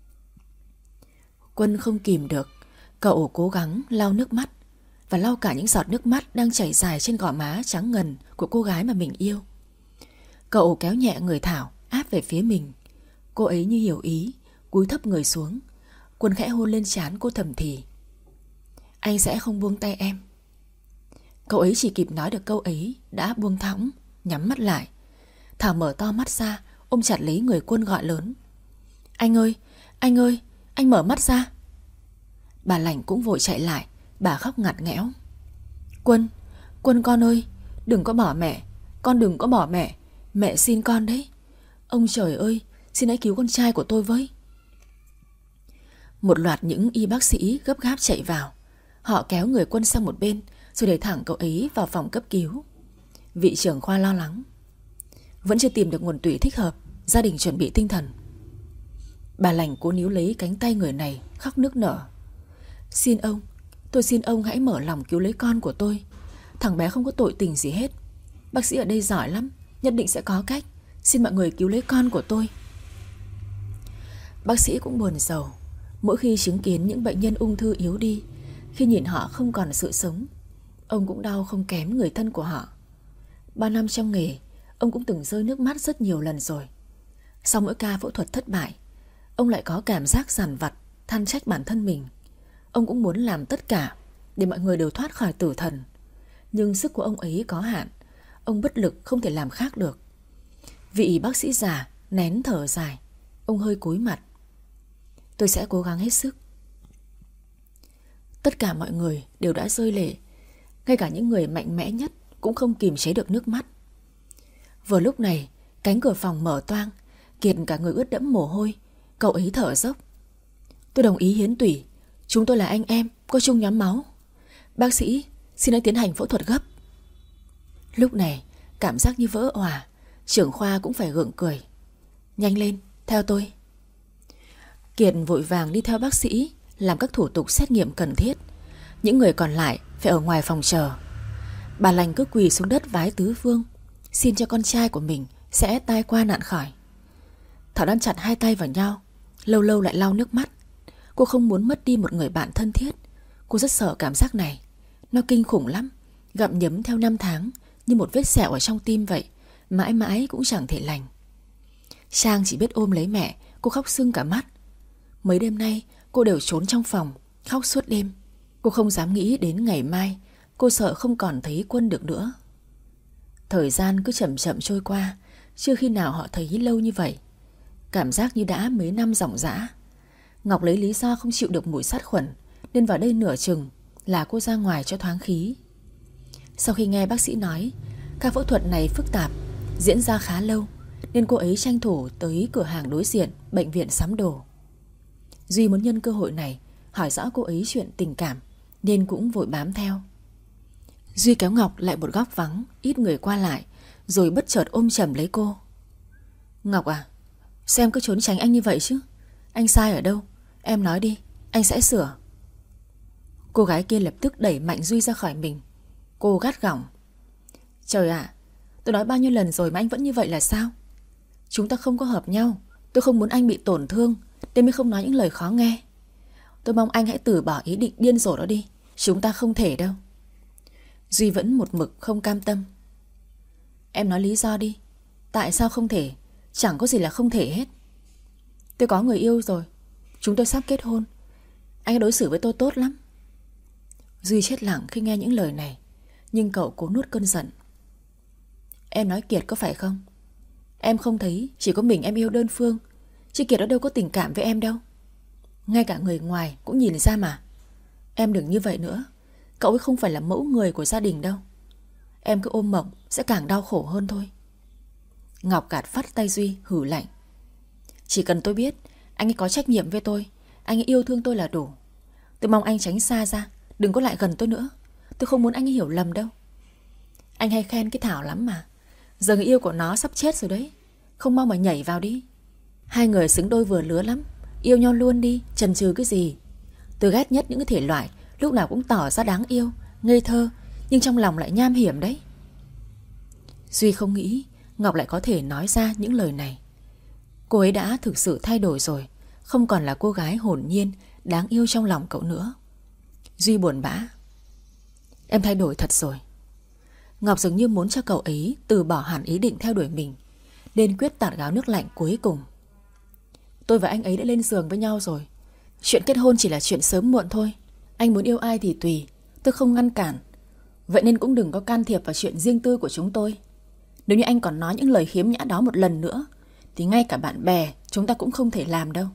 Speaker 1: Quân không kìm được. Cậu cố gắng lau nước mắt, và lau cả những giọt nước mắt đang chảy dài trên gò má trắng ngần của cô gái mà mình yêu. Cậu kéo nhẹ người Thảo áp về phía mình. Cô ấy như hiểu ý, cúi thấp người xuống. Quân khẽ hôn lên trán cô thầm thì: Anh sẽ không buông tay em. Cậu ấy chỉ kịp nói được câu ấy đã buông thõng, nhắm mắt lại. Thảo mở to mắt ra, ôm chặt lấy người Quân gọi lớn: Anh ơi, anh ơi, anh mở mắt ra. Bà Lảnh cũng vội chạy lại. Bà khóc ngặt nghẽo: Quân, Quân con ơi, đừng có bỏ mẹ. Con đừng có bỏ mẹ. Mẹ xin con đấy. Ông trời ơi, xin hãy cứu con trai của tôi với. Một loạt những y bác sĩ gấp gáp chạy vào. Họ kéo người Quân sang một bên rồi đẩy thẳng cậu ấy vào phòng cấp cứu. Vị trưởng khoa lo lắng. Vẫn chưa tìm được nguồn tủy thích hợp. Gia đình chuẩn bị tinh thần. Bà Lành cố níu lấy cánh tay người này, khóc nức nở. Xin ông, tôi xin ông hãy mở lòng cứu lấy con của tôi. Thằng bé không có tội tình gì hết. Bác sĩ ở đây giỏi lắm, nhất định sẽ có cách. Xin mọi người cứu lấy con của tôi. Bác sĩ cũng buồn rầu. Mỗi khi chứng kiến những bệnh nhân ung thư yếu đi, khi nhìn họ không còn sự sống, ông cũng đau không kém người thân của họ. Ba năm trong nghề, ông cũng từng rơi nước mắt rất nhiều lần rồi. Sau mỗi ca phẫu thuật thất bại, ông lại có cảm giác dằn vặt, than trách bản thân mình. Ông cũng muốn làm tất cả để mọi người đều thoát khỏi tử thần. Nhưng sức của ông ấy có hạn. Ông bất lực không thể làm khác được. Vị bác sĩ già nén thở dài. Ông hơi cúi mặt. Tôi sẽ cố gắng hết sức. Tất cả mọi người đều đã rơi lệ. Ngay cả những người mạnh mẽ nhất cũng không kìm chế được nước mắt. Vừa lúc này, cánh cửa phòng mở toang. Kiệt cả người ướt đẫm mồ hôi. Cậu ấy thở dốc. Tôi đồng ý hiến tủy. Chúng tôi là anh em, có chung nhóm máu. Bác sĩ, xin hãy tiến hành phẫu thuật gấp. Lúc này, cảm giác như vỡ òa. Trưởng khoa cũng phải gượng cười. Nhanh lên, theo tôi. Kiệt vội vàng đi theo bác sĩ, làm các thủ tục xét nghiệm cần thiết. Những người còn lại phải ở ngoài phòng chờ. Bà Lành cứ quỳ xuống đất vái tứ phương, xin cho con trai của mình sẽ tai qua nạn khỏi. Thảo đang chặt hai tay vào nhau, lâu lâu lại lau nước mắt. Cô không muốn mất đi một người bạn thân thiết. Cô rất sợ cảm giác này. Nó kinh khủng lắm, gặm nhấm theo năm tháng, như một vết sẹo ở trong tim vậy, mãi mãi cũng chẳng thể lành. Trang chỉ biết ôm lấy mẹ. Cô khóc sưng cả mắt. Mấy đêm nay cô đều trốn trong phòng, khóc suốt đêm. Cô không dám nghĩ đến ngày mai. Cô sợ không còn thấy Quân được nữa. Thời gian cứ chậm chậm trôi qua. Chưa khi nào họ thấy lâu như vậy. Cảm giác như đã mấy năm ròng rã. Ngọc lấy lý do không chịu được mùi sát khuẩn nên vào đây nửa chừng là cô ra ngoài cho thoáng khí. Sau khi nghe bác sĩ nói ca phẫu thuật này phức tạp, diễn ra khá lâu, nên cô ấy tranh thủ tới cửa hàng đối diện bệnh viện sắm đồ. Duy muốn nhân cơ hội này hỏi rõ cô ấy chuyện tình cảm nên cũng vội bám theo. Duy kéo Ngọc lại một góc vắng, ít người qua lại, rồi bất chợt ôm chầm lấy cô. Ngọc à, sao em cứ trốn tránh anh như vậy chứ? Anh sai ở đâu? Em nói đi, anh sẽ sửa. Cô gái kia lập tức đẩy mạnh Duy ra khỏi mình. Cô gắt gỏng. Trời ạ, tôi nói bao nhiêu lần rồi mà anh vẫn như vậy là sao? Chúng ta không có hợp nhau. Tôi không muốn anh bị tổn thương, nên mới không nói những lời khó nghe. Tôi mong anh hãy từ bỏ ý định điên rồ đó đi. Chúng ta không thể đâu. Duy vẫn một mực không cam tâm. Em nói lý do đi. Tại sao không thể? Chẳng có gì là không thể hết. Tôi có người yêu rồi. Chúng tôi sắp kết hôn. Anh đối xử với tôi tốt lắm. Duy chết lặng khi nghe những lời này, nhưng cậu cố nuốt cơn giận. Em nói Kiệt có phải không? Em không thấy chỉ có mình em yêu đơn phương, chứ Kiệt đó đâu có tình cảm với em đâu. Ngay cả người ngoài cũng nhìn ra mà. Em đừng như vậy nữa. Cậu ấy không phải là mẫu người của gia đình đâu. Em cứ ôm mộng sẽ càng đau khổ hơn thôi. Ngọc gạt phắt tay Duy, hử lạnh. Chỉ cần tôi biết anh ấy có trách nhiệm với tôi, anh ấy yêu thương tôi là đủ. Tôi mong anh tránh xa ra, đừng có lại gần tôi nữa. Tôi không muốn anh ấy hiểu lầm đâu. Anh hay khen cái Thảo lắm mà. Giờ người yêu của nó sắp chết rồi đấy. Không mau mà nhảy vào đi. Hai người xứng đôi vừa lứa lắm. Yêu nhau luôn đi, chần chừ cái gì. Tôi ghét nhất những cái thể loại lúc nào cũng tỏ ra đáng yêu, ngây thơ, nhưng trong lòng lại nham hiểm đấy. Duy không nghĩ Ngọc lại có thể nói ra những lời này. Cô ấy đã thực sự thay đổi rồi, không còn là cô gái hồn nhiên, đáng yêu trong lòng cậu nữa. Duy buồn bã. Em thay đổi thật rồi. Ngọc dường như muốn cho cậu ấy từ bỏ hẳn ý định theo đuổi mình, nên quyết tạt gáo nước lạnh cuối cùng. Tôi và anh ấy đã lên giường với nhau rồi. Chuyện kết hôn chỉ là chuyện sớm muộn thôi. Anh muốn yêu ai thì tùy, tôi không ngăn cản. Vậy nên cũng đừng có can thiệp vào chuyện riêng tư của chúng tôi. Nếu như anh còn nói những lời khiếm nhã đó một lần nữa thì ngay cả bạn bè chúng ta cũng không thể làm đâu.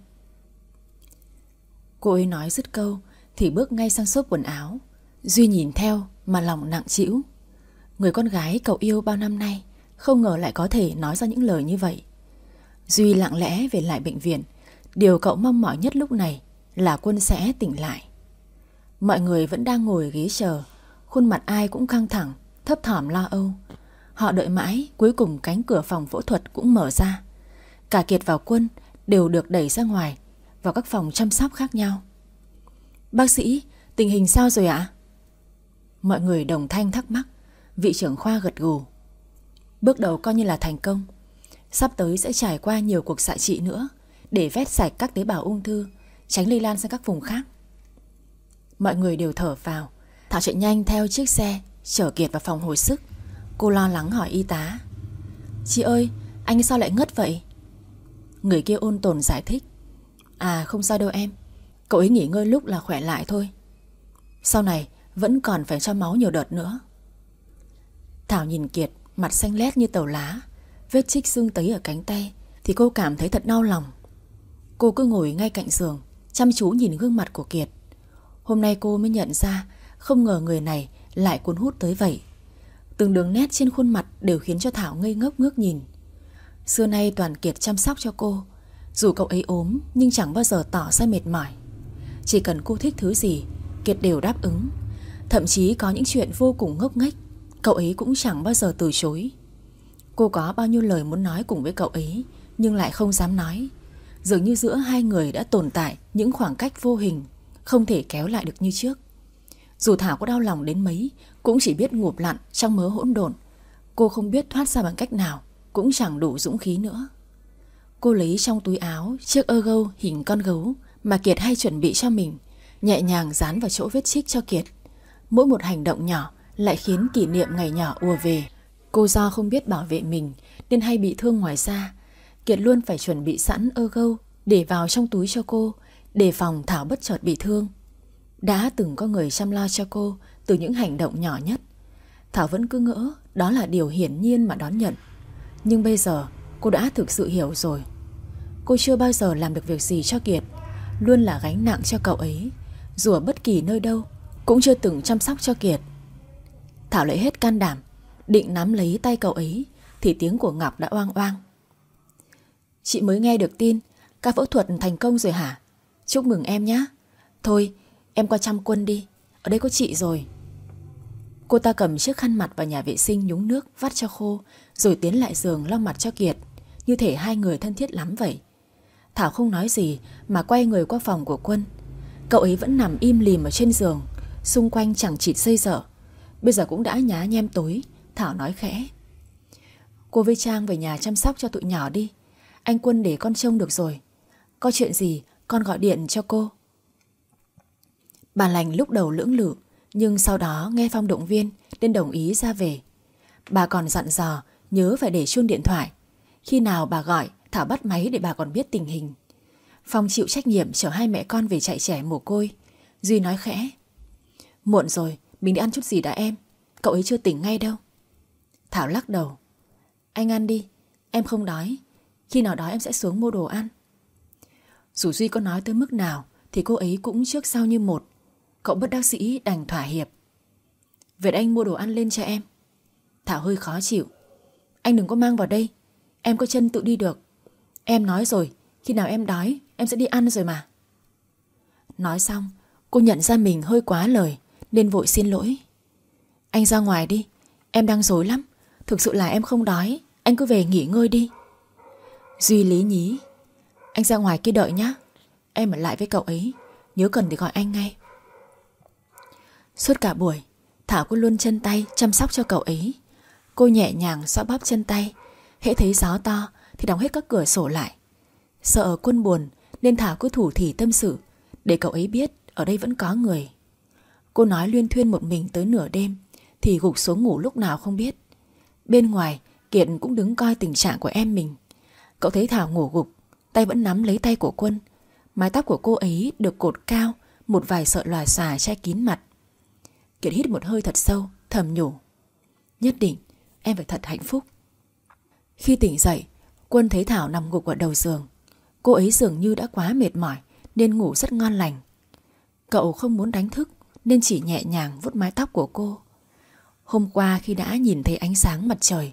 Speaker 1: Cô ấy nói dứt câu thì bước ngay sang xốp quần áo. Duy nhìn theo mà lòng nặng trĩu. Người con gái cậu yêu bao năm nay không ngờ lại có thể nói ra những lời như vậy. Duy lặng lẽ về lại bệnh viện. Điều cậu mong mỏi nhất lúc này là Quân sẽ tỉnh lại. Mọi người vẫn đang ngồi ghế chờ, khuôn mặt ai cũng căng thẳng, thấp thỏm lo âu. Họ đợi mãi, cuối cùng cánh cửa phòng phẫu thuật cũng mở ra. Cả Kiệt và Quân đều được đẩy ra ngoài, vào các phòng chăm sóc khác nhau. Bác sĩ, tình hình sao rồi ạ? Mọi người đồng thanh thắc mắc. Vị trưởng khoa gật gù. Bước đầu coi như là thành công. Sắp tới sẽ trải qua nhiều cuộc xạ trị nữa để vét sạch các tế bào ung thư, tránh lây lan sang các vùng khác. Mọi người đều thở phào. Thảo chạy nhanh theo chiếc xe chở Kiệt vào phòng hồi sức. Cô lo lắng hỏi y tá: Chị ơi, anh sao lại ngất vậy? Người kia ôn tồn giải thích: À không sao đâu em, cậu ấy nghỉ ngơi lúc là khỏe lại thôi. Sau này vẫn còn phải cho máu nhiều đợt nữa. Thảo nhìn Kiệt, mặt xanh lét như tàu lá, vết chích sưng tấy ở cánh tay, thì cô cảm thấy thật đau lòng. Cô cứ ngồi ngay cạnh giường, chăm chú nhìn gương mặt của Kiệt. Hôm nay cô mới nhận ra, không ngờ người này lại cuốn hút tới vậy. Từng đường nét trên khuôn mặt đều khiến cho Thảo ngây ngốc ngước nhìn. Xưa nay toàn Kiệt chăm sóc cho cô. Dù cậu ấy ốm nhưng chẳng bao giờ tỏ ra mệt mỏi. Chỉ cần cô thích thứ gì, Kiệt đều đáp ứng. Thậm chí có những chuyện vô cùng ngốc nghếch, cậu ấy cũng chẳng bao giờ từ chối. Cô có bao nhiêu lời muốn nói cùng với cậu ấy, nhưng lại không dám nói. Dường như giữa hai người đã tồn tại những khoảng cách vô hình, không thể kéo lại được như trước. Dù Thảo có đau lòng đến mấy, cũng chỉ biết ngụp lặn trong mớ hỗn độn. Cô không biết thoát ra bằng cách nào, cũng chẳng đủ dũng khí nữa. Cô lấy trong túi áo chiếc ơ gâu hình con gấu mà Kiệt hay chuẩn bị cho mình, nhẹ nhàng dán vào chỗ vết chích cho Kiệt. Mỗi một hành động nhỏ lại khiến kỷ niệm ngày nhỏ ùa về. Cô do không biết bảo vệ mình nên hay bị thương ngoài da. Kiệt luôn phải chuẩn bị sẵn ơ gâu để vào trong túi cho cô, đề phòng Thảo bất chợt bị thương. Đã từng có người chăm lo cho cô từ những hành động nhỏ nhất. Thảo vẫn cứ ngỡ đó là điều hiển nhiên mà đón nhận. Nhưng bây giờ cô đã thực sự hiểu rồi. Cô chưa bao giờ làm được việc gì cho Kiệt, luôn là gánh nặng cho cậu ấy. Dù ở bất kỳ nơi đâu cũng chưa từng chăm sóc cho Kiệt. Thảo lấy hết can đảm định nắm lấy tay cậu ấy thì tiếng của Ngọc đã oang oang. Chị mới nghe được tin ca phẫu thuật thành công rồi hả? Chúc mừng em nhé. Thôi em qua chăm Quân đi, ở đây có chị rồi. Cô ta cầm chiếc khăn mặt vào nhà vệ sinh nhúng nước vắt cho khô, rồi tiến lại giường lau mặt cho Kiệt, như thể hai người thân thiết lắm vậy. Thảo không nói gì mà quay người qua phòng của Quân. Cậu ấy vẫn nằm im lìm ở trên giường, xung quanh chẳng chịt xây dở. Bây giờ cũng đã nhá nhem tối. Thảo nói khẽ: Cô với Trang về nhà chăm sóc cho tụi nhỏ đi, anh Quân để con trông được rồi. Có chuyện gì con gọi điện cho cô. Bà lành lúc đầu lưỡng lự, nhưng sau đó nghe Phong động viên nên đồng ý ra về. Bà còn dặn dò nhớ phải để chuông điện thoại. Khi nào bà gọi, Thảo bắt máy để bà còn biết tình hình. Phong chịu trách nhiệm chở hai mẹ con về trại trẻ mồ côi. Duy nói khẽ: Muộn rồi, mình đi ăn chút gì đã em. Cậu ấy chưa tỉnh ngay đâu. Thảo lắc đầu: Anh ăn đi, em không đói. Khi nào đói em sẽ xuống mua đồ ăn. Dù Duy có nói tới mức nào thì cô ấy cũng trước sau như một. Cậu bất đắc sĩ đành thỏa hiệp: Vậy anh mua đồ ăn lên cho em. Thảo hơi khó chịu: Anh đừng có mang vào đây, em có chân tự đi được. Em nói rồi, khi nào em đói em sẽ đi ăn rồi mà. Nói xong, cô nhận ra mình hơi quá lời nên vội xin lỗi: Anh ra ngoài đi, em đang rối lắm. Thực sự là em không đói, anh cứ về nghỉ ngơi đi. Duy lý nhí: Anh ra ngoài kia đợi nhá, em ở lại với cậu ấy, nhớ cần thì gọi anh ngay. Suốt cả buổi, Thảo cứ luôn chân tay chăm sóc cho cậu ấy. Cô nhẹ nhàng xoa bóp chân tay, hễ thấy gió to thì đóng hết các cửa sổ lại. Sợ Quân buồn nên Thảo cứ thủ thỉ tâm sự để cậu ấy biết ở đây vẫn có người. Cô nói luyên thuyên một mình tới nửa đêm thì gục xuống ngủ lúc nào không biết. Bên ngoài Kiệt cũng đứng coi tình trạng của em mình. Cậu thấy Thảo ngủ gục, tay vẫn nắm lấy tay của Quân. Mái tóc của cô ấy được cột cao, một vài sợi lòa xòa che kín mặt. Kiệt hít một hơi thật sâu, thầm nhủ: Nhất định em phải thật hạnh phúc. Khi tỉnh dậy, Quân thấy Thảo nằm gục ở đầu giường. Cô ấy dường như đã quá mệt mỏi nên ngủ rất ngon lành. Cậu không muốn đánh thức nên chỉ nhẹ nhàng vuốt mái tóc của cô. Hôm qua khi đã nhìn thấy ánh sáng mặt trời,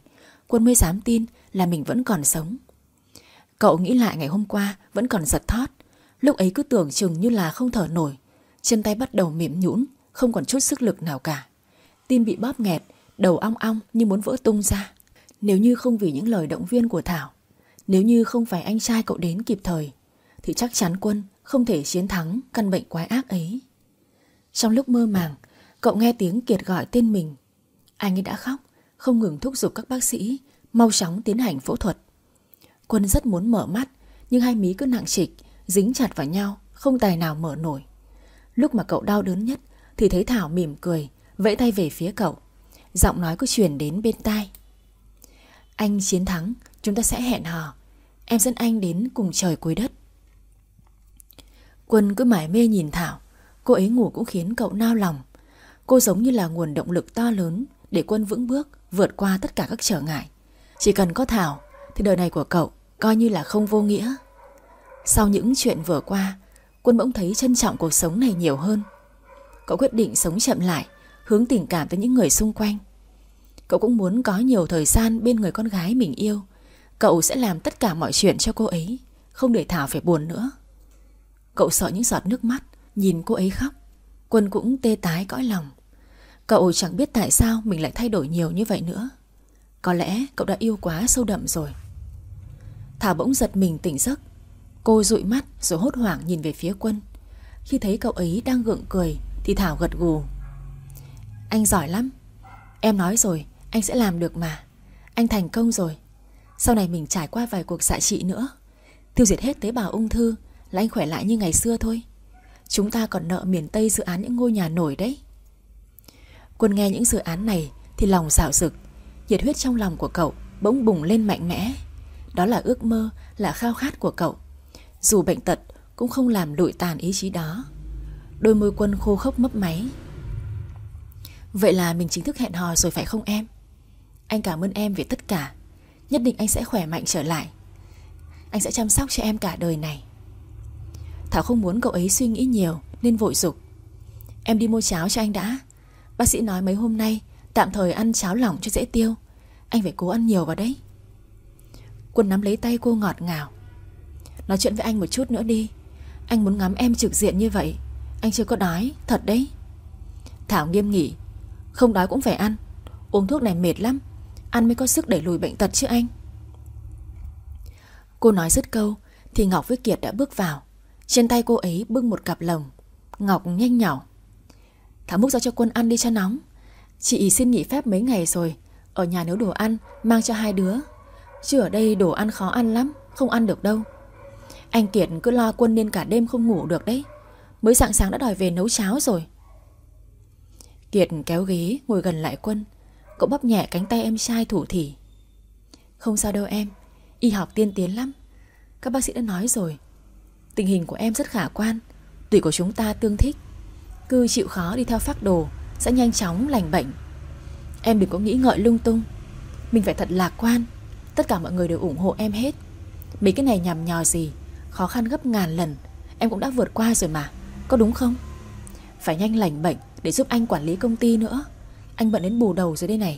Speaker 1: Quân mới dám tin là mình vẫn còn sống. Cậu nghĩ lại ngày hôm qua vẫn còn giật thót. Lúc ấy cứ tưởng chừng như là không thở nổi. Chân tay bắt đầu mềm nhũn, không còn chút sức lực nào cả. Tim bị bóp nghẹt, đầu ong ong như muốn vỡ tung ra. Nếu như không vì những lời động viên của Thảo, nếu như không phải anh trai cậu đến kịp thời, thì chắc chắn Quân không thể chiến thắng căn bệnh quái ác ấy. Trong lúc mơ màng, cậu nghe tiếng Kiệt gọi tên mình. Anh ấy đã khóc, không ngừng thúc giục các bác sĩ mau chóng tiến hành phẫu thuật. Quân rất muốn mở mắt, nhưng hai mí cứ nặng trịch, dính chặt vào nhau, không tài nào mở nổi. Lúc mà cậu đau đớn nhất thì thấy Thảo mỉm cười, vẫy tay về phía cậu. Giọng nói cứ truyền đến bên tai. Anh chiến thắng, chúng ta sẽ hẹn hò. Em dẫn anh đến cùng trời cuối đất. Quân cứ mải mê nhìn Thảo. Cô ấy ngủ cũng khiến cậu nao lòng. Cô giống như là nguồn động lực to lớn để Quân vững bước vượt qua tất cả các trở ngại. Chỉ cần có Thảo thì đời này của cậu coi như là không vô nghĩa. Sau những chuyện vừa qua, Quân bỗng thấy trân trọng cuộc sống này nhiều hơn. Cậu quyết định sống chậm lại, hướng tình cảm tới những người xung quanh. Cậu cũng muốn có nhiều thời gian bên người con gái mình yêu. Cậu sẽ làm tất cả mọi chuyện cho cô ấy, không để Thảo phải buồn nữa. Cậu sợ những giọt nước mắt nhìn cô ấy khóc. Quân cũng tê tái cõi lòng. Cậu chẳng biết tại sao mình lại thay đổi nhiều như vậy nữa. Có lẽ cậu đã yêu quá sâu đậm rồi. Thảo bỗng giật mình tỉnh giấc. Cô dụi mắt rồi hốt hoảng nhìn về phía Quân. Khi thấy cậu ấy đang gượng cười thì Thảo gật gù. Anh giỏi lắm. Em nói rồi, anh sẽ làm được mà. Anh thành công rồi. Sau này mình trải qua vài cuộc xạ trị nữa, tiêu diệt hết tế bào ung thư là anh khỏe lại như ngày xưa thôi. Chúng ta còn nợ miền Tây dự án những ngôi nhà nổi đấy. Quân nghe những dự án này thì lòng rạo rực. Nhiệt huyết trong lòng của cậu bỗng bùng lên mạnh mẽ. Đó là ước mơ, là khao khát của cậu. Dù bệnh tật cũng không làm lụi tàn ý chí đó. Đôi môi Quân khô khốc mấp máy. Vậy là mình chính thức hẹn hò rồi phải không em? Anh cảm ơn em vì tất cả. Nhất định anh sẽ khỏe mạnh trở lại. Anh sẽ chăm sóc cho em cả đời này. Thảo không muốn cậu ấy suy nghĩ nhiều nên vội giục. Em đi mua cháo cho anh đã. Bác sĩ nói mấy hôm nay tạm thời ăn cháo lỏng cho dễ tiêu. Anh phải cố ăn nhiều vào đấy. Quân nắm lấy tay cô ngọt ngào. Nói chuyện với anh một chút nữa đi. Anh muốn ngắm em trực diện như vậy. Anh chưa có đói, thật đấy. Thảo nghiêm nghị. Không đói cũng phải ăn. Uống thuốc này mệt lắm. Ăn mới có sức đẩy lùi bệnh tật chứ anh. Cô nói dứt câu thì Ngọc với Kiệt đã bước vào. Trên tay cô ấy bưng một cặp lồng. Ngọc nhanh nhỏ. Thảo múc ra cho Quân ăn đi cho nóng. Chị xin nghỉ phép mấy ngày rồi. Ở nhà nấu đồ ăn mang cho hai đứa. Chứ ở đây đồ ăn khó ăn lắm. Không ăn được đâu. Anh Kiệt cứ lo Quân nên cả đêm không ngủ được đấy. Mới rạng sáng đã đòi về nấu cháo rồi. Kiệt kéo ghế ngồi gần lại Quân. Cậu bóp nhẹ cánh tay em trai thủ thỉ. Không sao đâu em. Y học tiên tiến lắm. Các bác sĩ đã nói rồi. Tình hình của em rất khả quan. Tùy của chúng ta tương thích. Cứ chịu khó đi theo phác đồ sẽ nhanh chóng lành bệnh. Em đừng có nghĩ ngợi lung tung. Mình phải thật lạc quan. Tất cả mọi người đều ủng hộ em hết. Mấy cái này nhằm nhò gì. Khó khăn gấp ngàn lần em cũng đã vượt qua rồi mà. Có đúng không? Phải nhanh lành bệnh để giúp anh quản lý công ty nữa. Anh bận đến bù đầu rồi đây này.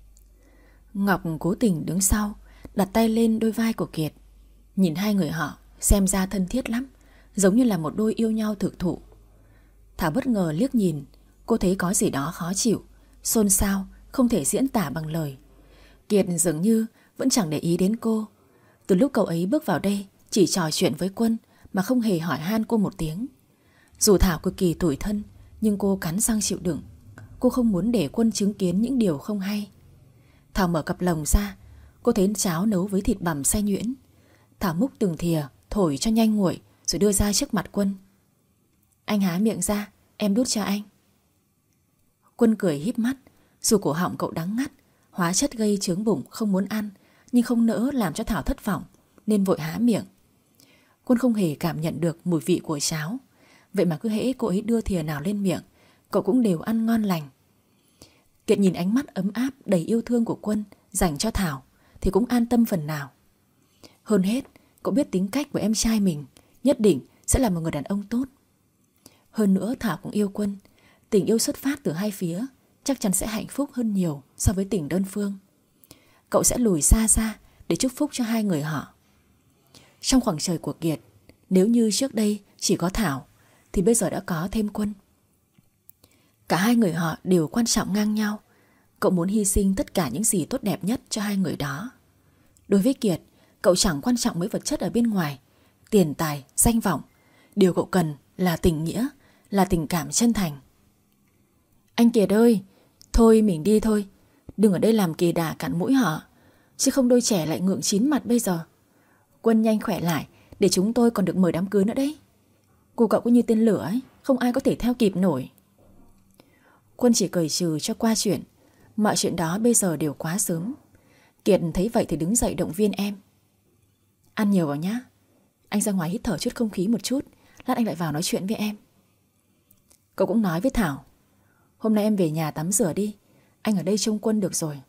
Speaker 1: Ngọc cố tình đứng sau, đặt tay lên đôi vai của Kiệt. Nhìn hai người họ xem ra thân thiết lắm, giống như là một đôi yêu nhau thực thụ. Thảo bất ngờ liếc nhìn. Cô thấy có gì đó khó chịu, xôn xao, không thể diễn tả bằng lời. Kiệt dường như vẫn chẳng để ý đến cô. Từ lúc cậu ấy bước vào đây chỉ trò chuyện với Quân mà không hề hỏi han cô một tiếng. Dù Thảo cực kỳ tủi thân, nhưng cô cắn răng chịu đựng. Cô không muốn để Quân chứng kiến những điều không hay. Thảo mở cặp lồng ra. Cô thấy cháo nấu với thịt bằm xay nhuyễn. Thảo múc từng thìa, thổi cho nhanh nguội, rồi đưa ra trước mặt Quân. Anh há miệng ra, em đút cho anh. Quân cười híp mắt. Dù cổ họng cậu đắng ngắt, hóa chất gây chướng bụng không muốn ăn, nhưng không nỡ làm cho Thảo thất vọng nên vội há miệng. Quân không hề cảm nhận được mùi vị của cháo. Vậy mà cứ hễ cô ấy đưa thìa nào lên miệng, cậu cũng đều ăn ngon lành. Kiệt nhìn ánh mắt ấm áp đầy yêu thương của Quân dành cho Thảo thì cũng an tâm phần nào. Hơn hết, cậu biết tính cách của em trai mình nhất định sẽ là một người đàn ông tốt. Hơn nữa Thảo cũng yêu Quân. Tình yêu xuất phát từ hai phía chắc chắn sẽ hạnh phúc hơn nhiều so với tình đơn phương. cậu sẽ lùi xa xa để chúc phúc cho hai người họ. Trong khoảng trời của Kiệt, nếu như trước đây chỉ có Thảo thì bây giờ đã có thêm Quân. Cả hai người họ đều quan trọng ngang nhau. Cậu muốn hy sinh tất cả những gì tốt đẹp nhất cho hai người đó. Đối với Kiệt, cậu chẳng quan trọng mấy vật chất ở bên ngoài, tiền tài, danh vọng. Điều cậu cần là tình nghĩa, là tình cảm chân thành. Anh Kiệt ơi, thôi mình đi thôi. Đừng ở đây làm kỳ đà cặn mũi họ, chứ không đôi trẻ lại ngượng chín mặt bây giờ. Quân nhanh khỏe lại để chúng tôi còn được mời đám cưới nữa đấy. Cô cậu cứ như tên lửa ấy, không ai có thể theo kịp nổi. Quân chỉ cười trừ cho qua chuyện. Mọi chuyện đó bây giờ đều quá sớm. Kiệt thấy vậy thì đứng dậy động viên em. Ăn nhiều vào nhá. Anh ra ngoài hít thở chút không khí một chút, lát anh lại vào nói chuyện với em. Cậu cũng nói với Thảo, hôm nay em về nhà tắm rửa đi, anh ở đây trông Quân được rồi.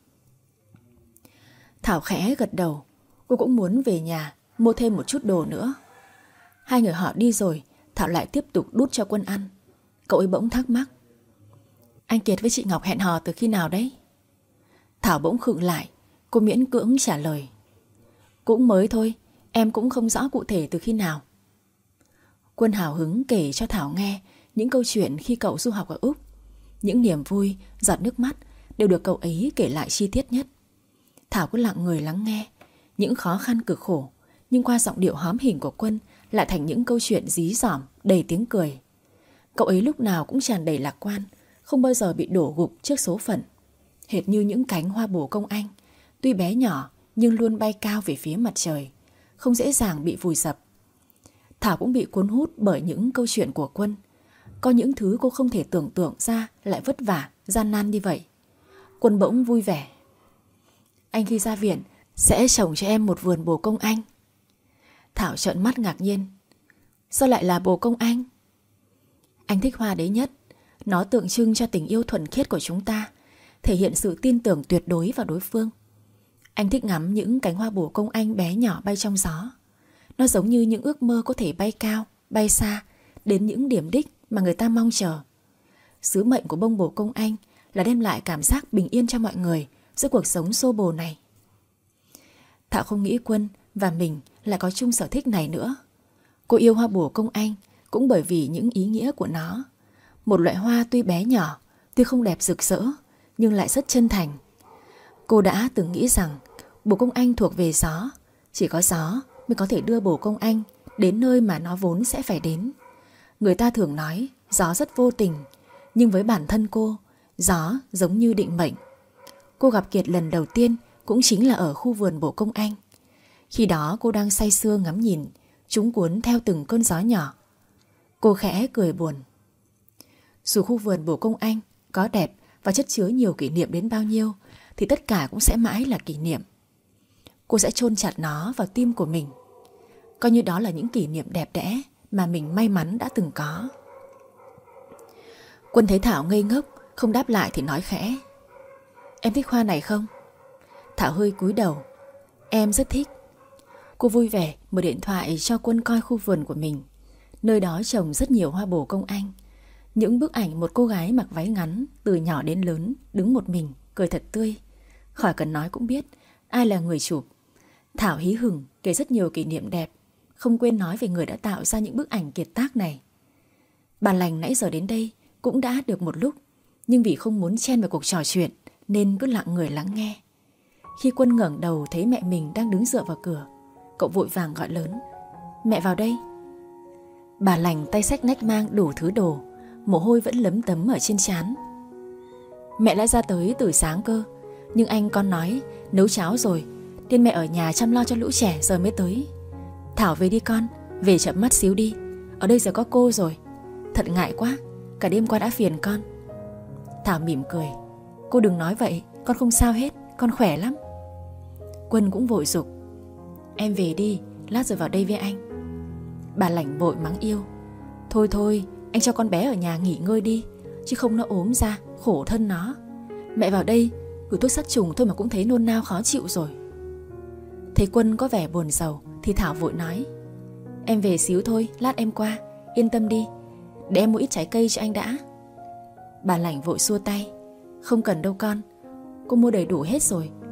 Speaker 1: Thảo khẽ gật đầu. Cô cũng muốn về nhà mua thêm một chút đồ nữa. Hai người họ đi rồi, Thảo lại tiếp tục đút cho Quân ăn. Cậu ấy bỗng thắc mắc, anh Kiệt với chị Ngọc hẹn hò từ khi nào đấy? Thảo bỗng khựng lại. Cô miễn cưỡng trả lời, cũng mới thôi, em cũng không rõ cụ thể từ khi nào. Quân hào hứng kể cho Thảo nghe những câu chuyện khi cậu du học ở Úc. Những niềm vui, giọt nước mắt đều được cậu ấy kể lại chi tiết nhất. Thảo cứ lặng người lắng nghe những khó khăn cực khổ, nhưng qua giọng điệu hóm hỉnh của Quân lại thành những câu chuyện dí dỏm đầy tiếng cười. Cậu ấy lúc nào cũng tràn đầy lạc quan, không bao giờ bị đổ gục trước số phận. Hệt như những cánh hoa bồ công anh, tuy bé nhỏ nhưng luôn bay cao về phía mặt trời, không dễ dàng bị vùi dập. Thảo cũng bị cuốn hút bởi những câu chuyện của Quân. Có những thứ cô không thể tưởng tượng ra lại vất vả, gian nan như vậy. Quân bỗng vui vẻ. Anh khi ra viện sẽ trồng cho em một vườn bồ công anh. Thảo trợn mắt ngạc nhiên. Sao lại là bồ công anh? Anh thích hoa đấy nhất. Nó tượng trưng cho tình yêu thuần khiết của chúng ta, thể hiện sự tin tưởng tuyệt đối vào đối phương. Anh thích ngắm những cánh hoa bồ công anh bé nhỏ bay trong gió. Nó giống như những ước mơ có thể bay cao, bay xa, đến những điểm đích mà người ta mong chờ. Sứ mệnh của bông bồ công anh là đem lại cảm giác bình yên cho mọi người giữa cuộc sống xô bồ này. Thảo không nghĩ Quân và mình lại có chung sở thích này nữa. Cô yêu hoa bồ công anh cũng bởi vì những ý nghĩa của nó. Một loại hoa tuy bé nhỏ, tuy không đẹp rực rỡ, nhưng lại rất chân thành. Cô đã từng nghĩ rằng bồ công anh thuộc về gió. Chỉ có gió mới có thể đưa bồ công anh đến nơi mà nó vốn sẽ phải đến. Người ta thường nói gió rất vô tình, nhưng với bản thân cô, gió giống như định mệnh. Cô gặp Kiệt lần đầu tiên cũng chính là ở khu vườn bồ công anh. Khi đó cô đang say sưa ngắm nhìn chúng cuốn theo từng cơn gió nhỏ. Cô khẽ cười buồn. Dù khu vườn bồ công anh có đẹp và chất chứa nhiều kỷ niệm đến bao nhiêu, thì tất cả cũng sẽ mãi là kỷ niệm. Cô sẽ chôn chặt nó vào tim của mình, coi như đó là những kỷ niệm đẹp đẽ mà mình may mắn đã từng có. Quân thấy Thảo ngây ngốc, không đáp lại thì nói khẽ, em thích hoa này không? Thảo hơi cúi đầu. Em rất thích. Cô vui vẻ mở điện thoại cho Quân coi khu vườn của mình. Nơi đó trồng rất nhiều hoa bồ công anh. Những bức ảnh một cô gái mặc váy ngắn từ nhỏ đến lớn, đứng một mình, cười thật tươi. Khỏi cần nói cũng biết ai là người chụp. Thảo hí hửng kể rất nhiều kỷ niệm đẹp, không quên nói về người đã tạo ra những bức ảnh kiệt tác này. Bà lành nãy giờ đến đây cũng đã được một lúc, nhưng vì không muốn chen vào cuộc trò chuyện nên cứ lặng người lắng nghe. Khi Quân ngẩng đầu thấy mẹ mình đang đứng dựa vào cửa, cậu vội vàng gọi lớn, mẹ vào đây. Bà lành tay xách nách mang đủ thứ đồ, mồ hôi vẫn lấm tấm ở trên trán. Mẹ đã ra tới từ sáng cơ, nhưng anh con nói nấu cháo rồi, nên mẹ ở nhà chăm lo cho lũ trẻ giờ mới tới. Thảo về đi con, về chậm mắt xíu đi, ở đây giờ có cô rồi. Thật ngại quá, cả đêm qua đã phiền con. Thảo mỉm cười, cô đừng nói vậy, con không sao hết, con khỏe lắm. Quân cũng vội giục, em về đi, lát rồi vào đây với anh. Bà lành vội mắng yêu, thôi thôi, anh cho con bé ở nhà nghỉ ngơi đi, chứ không nó ốm ra, khổ thân nó. Mẹ vào đây gửi thuốc sát trùng thôi mà cũng thấy nôn nao khó chịu rồi. Thấy Quân có vẻ buồn rầu thì Thảo vội nói, em về xíu thôi, lát em qua, yên tâm đi, để em mua ít trái cây cho anh đã. Bà lành vội xua tay, không cần đâu con, cô mua đầy đủ hết rồi,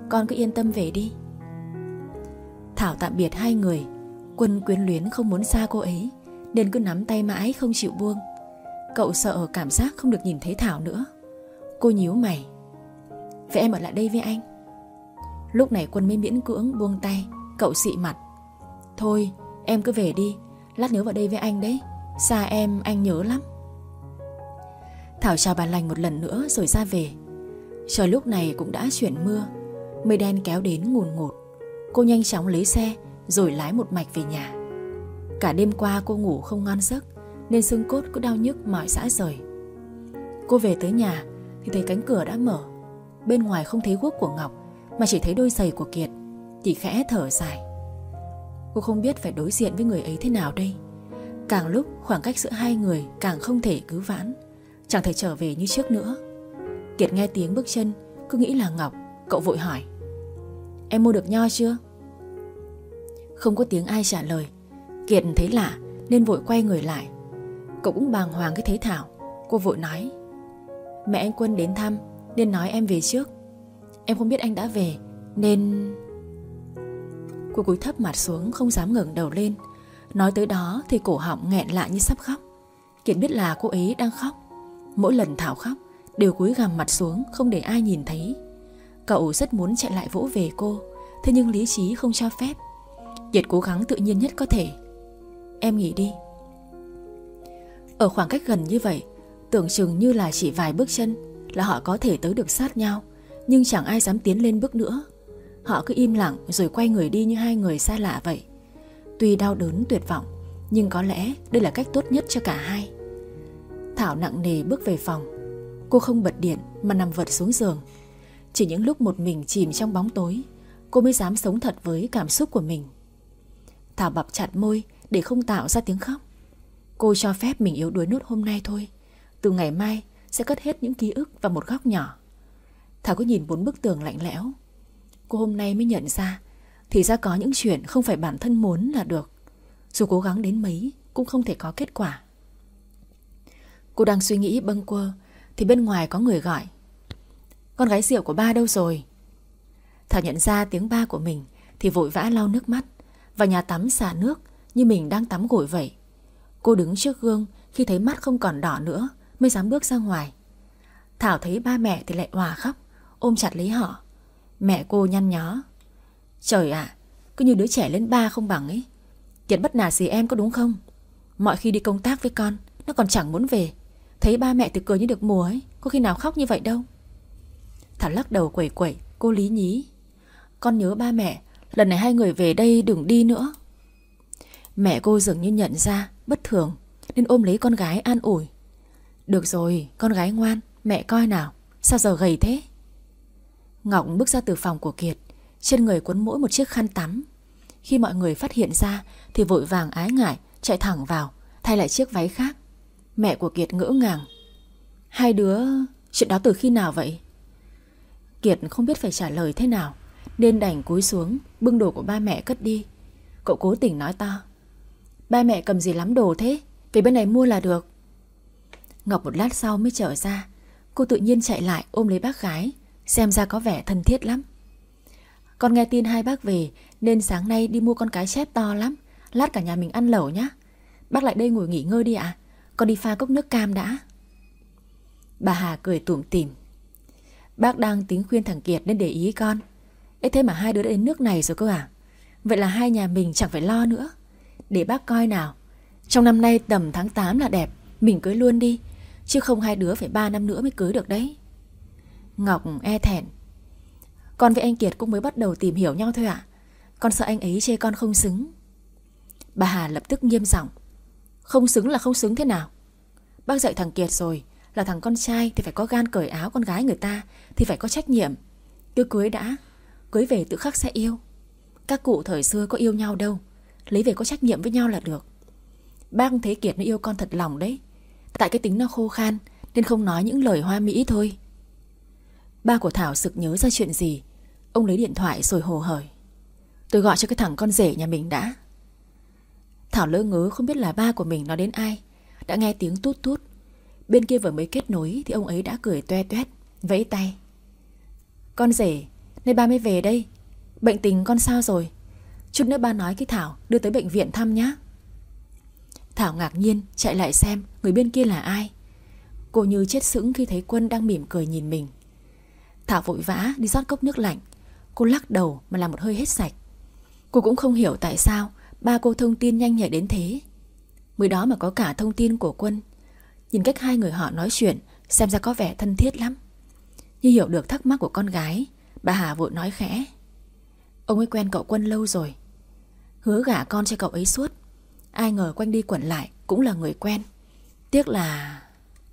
Speaker 1: con cứ yên tâm về đi. Thảo tạm biệt hai người. Quân quyến luyến không muốn xa cô ấy nên cứ nắm tay mãi không chịu buông. Cậu sợ cảm giác không được nhìn thấy Thảo nữa. Cô nhíu mày. Vậy em ở lại đây với anh. Lúc này Quân mới miễn cưỡng buông tay. Cậu xị mặt. Thôi em cứ về đi, lát nhớ vào đây với anh đấy. Xa em anh nhớ lắm. Thảo chào bà lành một lần nữa rồi ra về. Trời lúc này cũng đã chuyển mưa. Mây đen kéo đến ngùn ngụt. Cô nhanh chóng lấy xe rồi lái một mạch về nhà. Cả đêm qua cô ngủ không ngon giấc nên xương cốt cứ đau nhức mỏi rã rời. Cô về tới nhà thì thấy cánh cửa đã mở. Bên ngoài không thấy guốc của Ngọc mà chỉ thấy đôi giày của Kiệt. Thì khẽ thở dài. Cô không biết phải đối diện với người ấy thế nào đây. Càng lúc khoảng cách giữa hai người càng không thể cứu vãn, chẳng thể trở về như trước nữa. Kiệt nghe tiếng bước chân cứ nghĩ là Ngọc. Cậu vội hỏi. Em mua được nho chưa? Không có tiếng ai trả lời. Kiệt thấy lạ nên vội quay người lại. Cậu cũng bàng hoàng khi thấy Thảo. Cô vội nói. Mẹ anh Quân đến thăm nên nói em về trước. Em không biết anh đã về nên... Cô cúi thấp mặt xuống không dám ngẩng đầu lên. Nói tới đó thì cổ họng nghẹn lại như sắp khóc. Kiệt biết là cô ấy đang khóc. Mỗi lần Thảo khóc đều cúi gằm mặt xuống không để ai nhìn thấy. Cậu rất muốn chạy lại vỗ về cô, thế nhưng lý trí không cho phép. Kiệt cố gắng tự nhiên nhất có thể. Em nghỉ đi. Ở khoảng cách gần như vậy, tưởng chừng như là chỉ vài bước chân là họ có thể tới được sát nhau, nhưng chẳng ai dám tiến lên bước nữa. Họ cứ im lặng rồi quay người đi như hai người xa lạ vậy. Tuy đau đớn tuyệt vọng, nhưng có lẽ đây là cách tốt nhất cho cả hai. Thảo nặng nề bước về phòng. Cô không bật điện mà nằm vật xuống giường. Chỉ những lúc một mình chìm trong bóng tối, cô mới dám sống thật với cảm xúc của mình. Thảo bập chặt môi để không tạo ra tiếng khóc. Cô cho phép mình yếu đuối nốt hôm nay thôi. Từ ngày mai sẽ cất hết những ký ức vào một góc nhỏ. Thảo cứ nhìn bốn bức tường lạnh lẽo. Cô hôm nay mới nhận ra, thì ra có những chuyện không phải bản thân muốn là được. Dù cố gắng đến mấy cũng không thể có kết quả. Cô đang suy nghĩ bâng quơ thì bên ngoài có người gọi. Con gái rượu của ba đâu rồi? Thảo nhận ra tiếng ba của mình thì vội vã lau nước mắt, vào nhà tắm xả nước như mình đang tắm gội vậy. Cô đứng trước gương, khi thấy mắt không còn đỏ nữa mới dám bước ra ngoài. Thảo thấy ba mẹ thì lại òa khóc, ôm chặt lấy họ. Mẹ cô nhăn nhó. Trời ạ, à, cứ như đứa trẻ lên ba không bằng ấy. Kiệt bắt nạt gì em có đúng không? Mọi khi đi công tác với con, nó còn chẳng muốn về. Thấy ba mẹ thì cười như được mùa ấy, có khi nào khóc như vậy đâu. Thảo lắc đầu quẩy quẩy. Cô lý nhí. Con nhớ ba mẹ, lần này hai người về đây đừng đi nữa. Mẹ cô dường như nhận ra bất thường nên ôm lấy con gái an ủi. Được rồi, con gái ngoan, mẹ coi nào, sao giờ gầy thế? Ngọc bước ra từ phòng của Kiệt, trên người quấn mỗi một chiếc khăn tắm. Khi mọi người phát hiện ra thì vội vàng ái ngại chạy thẳng vào, thay lại chiếc váy khác. Mẹ của Kiệt ngỡ ngàng. Hai đứa, chuyện đó từ khi nào vậy? Kiệt không biết phải trả lời thế nào nên đành cúi xuống bưng đồ của ba mẹ cất đi. Cậu cố tình nói to. Ba mẹ cầm gì lắm đồ thế, về bên này mua là được. Ngọc một lát sau mới trở ra. Cô tự nhiên chạy lại ôm lấy bác gái, xem ra có vẻ thân thiết lắm. Con nghe tin hai bác về nên sáng nay đi mua con cá chép to lắm. Lát cả nhà mình ăn lẩu nhá. Bác lại đây ngồi nghỉ ngơi đi ạ. À? Con đi pha cốc nước cam đã. Bà Hà cười tủm tỉm. Bác đang tính khuyên thằng Kiệt nên để ý con. Ê thế mà hai đứa đã đến nước này rồi cơ à? Vậy là hai nhà mình chẳng phải lo nữa. Để bác coi nào. Trong năm nay tầm tháng tám là đẹp, mình cưới luôn đi. Chứ không hai đứa phải ba năm nữa mới cưới được đấy. Ngọc e thẹn. Con với anh Kiệt cũng mới bắt đầu tìm hiểu nhau thôi ạ. Con sợ anh ấy chê con không xứng. Bà Hà lập tức nghiêm giọng. Không xứng là không xứng thế nào? Bác dạy thằng Kiệt rồi, là thằng con trai thì phải có gan cởi áo con gái người ta, thì phải có trách nhiệm. Cứ cưới đã, cưới về tự khắc sẽ yêu. Các cụ thời xưa có yêu nhau đâu, lấy về có trách nhiệm với nhau là được. Bác thấy Kiệt nó yêu con thật lòng đấy. Tại cái tính nó khô khan nên không nói những lời hoa mỹ thôi. Ba của Thảo sực nhớ ra chuyện gì. Ông lấy điện thoại rồi hồ hởi. Tôi gọi cho cái thằng con rể nhà mình đã. Thảo lỡ ngớ không biết là ba của mình nói đến ai. Đã nghe tiếng tút tút. Bên kia vừa mới kết nối thì ông ấy đã cười toe toét, vẫy tay. Con rể, Nay ba mới về đây. Bệnh tình con sao rồi? Chút nữa ba nói cái Thảo đưa tới bệnh viện thăm nhá. Thảo ngạc nhiên chạy lại xem người bên kia là ai. Cô như chết sững khi thấy Quân đang mỉm cười nhìn mình. Thảo vội vã đi rót cốc nước lạnh. Cô lắc đầu mà làm một hơi hết sạch. Cô cũng không hiểu tại sao ba cô thông tin nhanh nhạy đến thế. Mới đó mà có cả thông tin của Quân. Nhìn cách hai người họ nói chuyện, xem ra có vẻ thân thiết lắm. Như hiểu được thắc mắc của con gái, bà Hà vội nói khẽ: ông ấy quen cậu Quân lâu rồi, hứa gả con cho cậu ấy suốt. Ai ngờ quanh đi quẩn lại cũng là người quen. Tiếc là...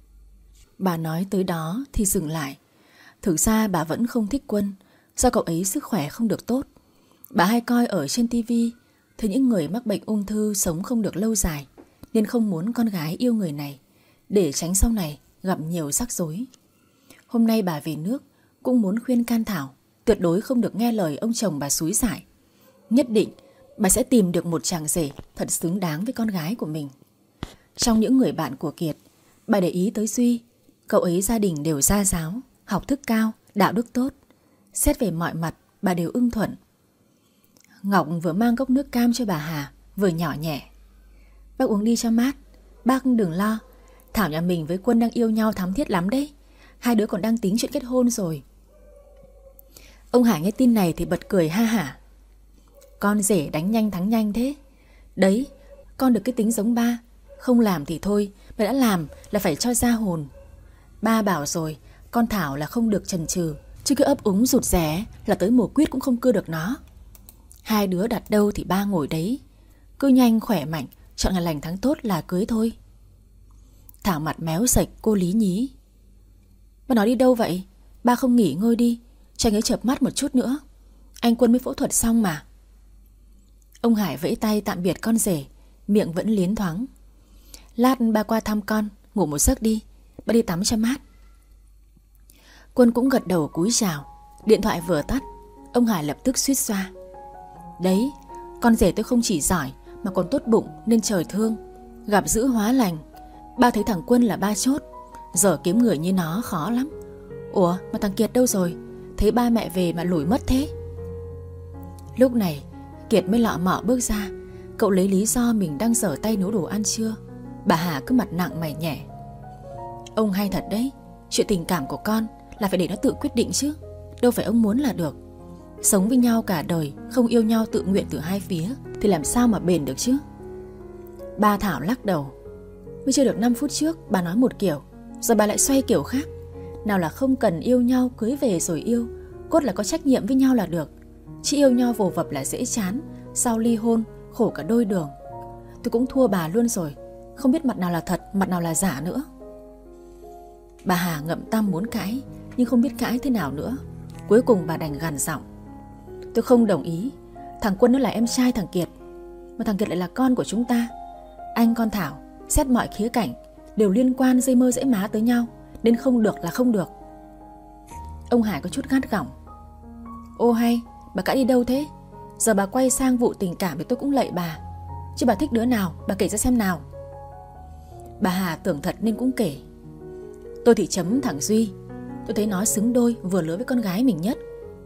Speaker 1: Bà nói tới đó thì dừng lại. Thực ra bà vẫn không thích Quân, do cậu ấy sức khỏe không được tốt. Bà hay coi ở trên tivi thấy những người mắc bệnh ung thư sống không được lâu dài, nên không muốn con gái yêu người này, để tránh sau này gặp nhiều rắc rối. Hôm nay bà về nước cũng muốn khuyên can Thảo tuyệt đối không được nghe lời ông chồng bà xúi giải. Nhất định bà sẽ tìm được một chàng rể thật xứng đáng với con gái của mình. Trong những người bạn của Kiệt, bà để ý tới Duy. Cậu ấy gia đình đều gia giáo, học thức cao, đạo đức tốt. Xét về mọi mặt bà đều ưng thuận. Ngọc vừa mang cốc nước cam cho bà Hà, vừa nhỏ nhẹ: bác uống đi cho mát. Bác đừng lo, Thảo nhà mình với Quân đang yêu nhau thắm thiết lắm đấy. Hai đứa còn đang tính chuyện kết hôn rồi. Ông Hải nghe tin này thì bật cười ha hả: con rể đánh nhanh thắng nhanh thế. Đấy, con được cái tính giống ba. Không làm thì thôi, mà đã làm là phải cho ra hồn. Ba bảo rồi, con Thảo là không được chần chừ, chứ cứ ấp úng rụt rè là tới mùa quyết cũng không cưa được nó. Hai đứa đặt đâu thì ba ngồi đấy. Cứ nhanh khỏe mạnh, chọn ngày lành tháng tốt là cưới thôi. Thảo mặt méo sạch, cô lý nhí: ba nói đi đâu vậy? Ba không nghỉ ngơi đi, cho anh ấy chợp mắt một chút nữa. Anh Quân mới phẫu thuật xong mà. Ông Hải vẫy tay tạm biệt con rể, miệng vẫn liến thoáng: lát ba qua thăm con, ngủ một giấc đi, ba đi tắm cho mát. Quân cũng gật đầu cúi chào. Điện thoại vừa tắt, ông Hải lập tức suýt xoa: đấy, con rể tôi không chỉ giỏi mà còn tốt bụng nên trời thương. Gặp dữ hóa lành. Ba thấy thằng Quân là ba chốt, giờ kiếm người như nó khó lắm. Ủa mà thằng Kiệt đâu rồi? Thấy ba mẹ về mà lủi mất thế. Lúc này Kiệt mới lọ mọ bước ra. Cậu lấy lý do mình đang dở tay nấu đồ ăn trưa. Bà Hà cứ mặt nặng mày nhẹ: ông hay thật đấy, chuyện tình cảm của con là phải để nó tự quyết định chứ, đâu phải ông muốn là được. Sống với nhau cả đời, không yêu nhau tự nguyện từ hai phía thì làm sao mà bền được chứ. Ba Thảo lắc đầu: mới chưa được năm phút trước bà nói một kiểu, giờ bà lại xoay kiểu khác. Nào là không cần yêu nhau cưới về rồi yêu, cốt là có trách nhiệm với nhau là được. Chứ yêu nhau vồ vập là dễ chán, sau ly hôn khổ cả đôi đường. Tôi cũng thua bà luôn rồi, không biết mặt nào là thật, mặt nào là giả nữa. Bà Hà ngậm tăm muốn cãi, nhưng không biết cãi thế nào nữa. Cuối cùng bà đành gằn giọng: tôi không đồng ý. Thằng Quân nó là em trai thằng Kiệt, mà thằng Kiệt lại là con của chúng ta. Anh con Thảo xét mọi khía cạnh đều liên quan dây mơ dễ má tới nhau, nên không được là không được. Ông Hải có chút gắt gỏng: ô hay, bà cãi đi đâu thế? Giờ bà quay sang vụ tình cảm thì tôi cũng lạy bà. Chứ bà thích đứa nào, bà kể ra xem nào. Bà Hà tưởng thật nên cũng kể: tôi thì chấm thằng Duy. Tôi thấy nó xứng đôi vừa lứa với con gái mình nhất.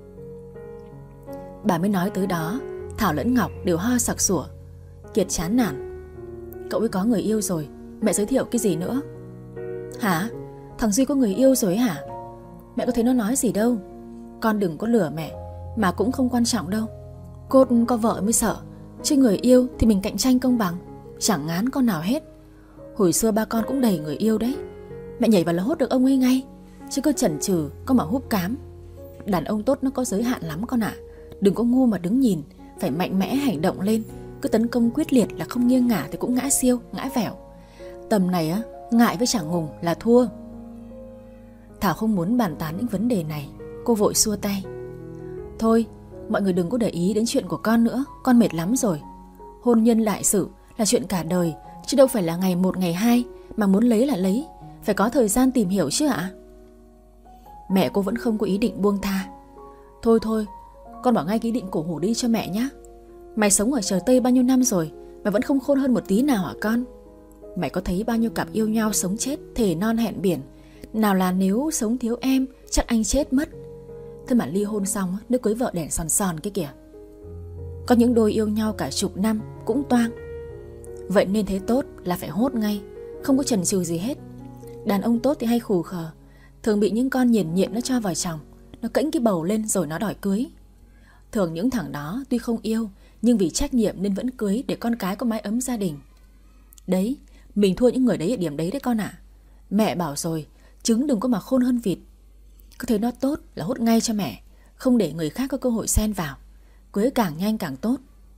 Speaker 1: Bà mới nói tới đó, Thảo lẫn Ngọc đều ho sặc sủa. Kiệt chán nản: cậu ấy có người yêu rồi, mẹ giới thiệu cái gì nữa? Hả? Thằng Duy có người yêu rồi ấy hả? Mẹ có thấy nó nói gì đâu. Con đừng có lừa mẹ, mà cũng không quan trọng đâu. Cốt có vợ mới sợ, chứ người yêu thì mình cạnh tranh công bằng, chẳng ngán con nào hết. Hồi xưa ba con cũng đầy người yêu đấy. Mẹ nhảy vào là hốt được ông ấy ngay, chứ cứ chần chừ có mà húp cám. Đàn ông tốt nó có giới hạn lắm con ạ. Đừng có ngu mà đứng nhìn, phải mạnh mẽ hành động lên. Cứ tấn công quyết liệt là không nghiêng ngả thì cũng ngã siêu, ngã vẻo. Tầm này á, ngại với chả ngùng là thua. Thảo không muốn bàn tán những vấn đề này. Cô vội xua tay: thôi, mọi người đừng có để ý đến chuyện của con nữa, con mệt lắm rồi. Hôn nhân đại sự là chuyện cả đời, chứ đâu phải là ngày một ngày hai mà muốn lấy là lấy. Phải có thời gian tìm hiểu chứ ạ. Mẹ cô vẫn không có ý định buông tha. Thôi thôi, con bỏ ngay cái ý định cổ hủ đi cho mẹ nhé. Mày sống ở trời Tây bao nhiêu năm rồi mà vẫn không khôn hơn một tí nào hả con? Mày có thấy bao nhiêu cặp yêu nhau sống chết, thề non hẹn biển. Nào là nếu sống thiếu em chắc anh chết mất. Thế mà ly hôn xong nó cưới vợ đèn sòn sòn cái kìa. Có những đôi yêu nhau cả chục năm cũng toang. Vậy nên thế tốt là phải hốt ngay, không có chần chừ gì hết. Đàn ông tốt thì hay khù khờ, thường bị những con nhiền nhện nó cho vào chồng, nó cẫnh cái bầu lên rồi nó đòi cưới. Thường những thằng đó tuy không yêu, nhưng vì trách nhiệm nên vẫn cưới để con cái có mái ấm gia đình. Đấy, mình thua những người đấy ở điểm đấy đấy con ạ. Mẹ bảo rồi, trứng đừng có mà khôn hơn vịt. Cứ thấy nó tốt là hốt ngay cho mẹ, không để người khác có cơ hội xen vào. Cưới càng nhanh càng tốt.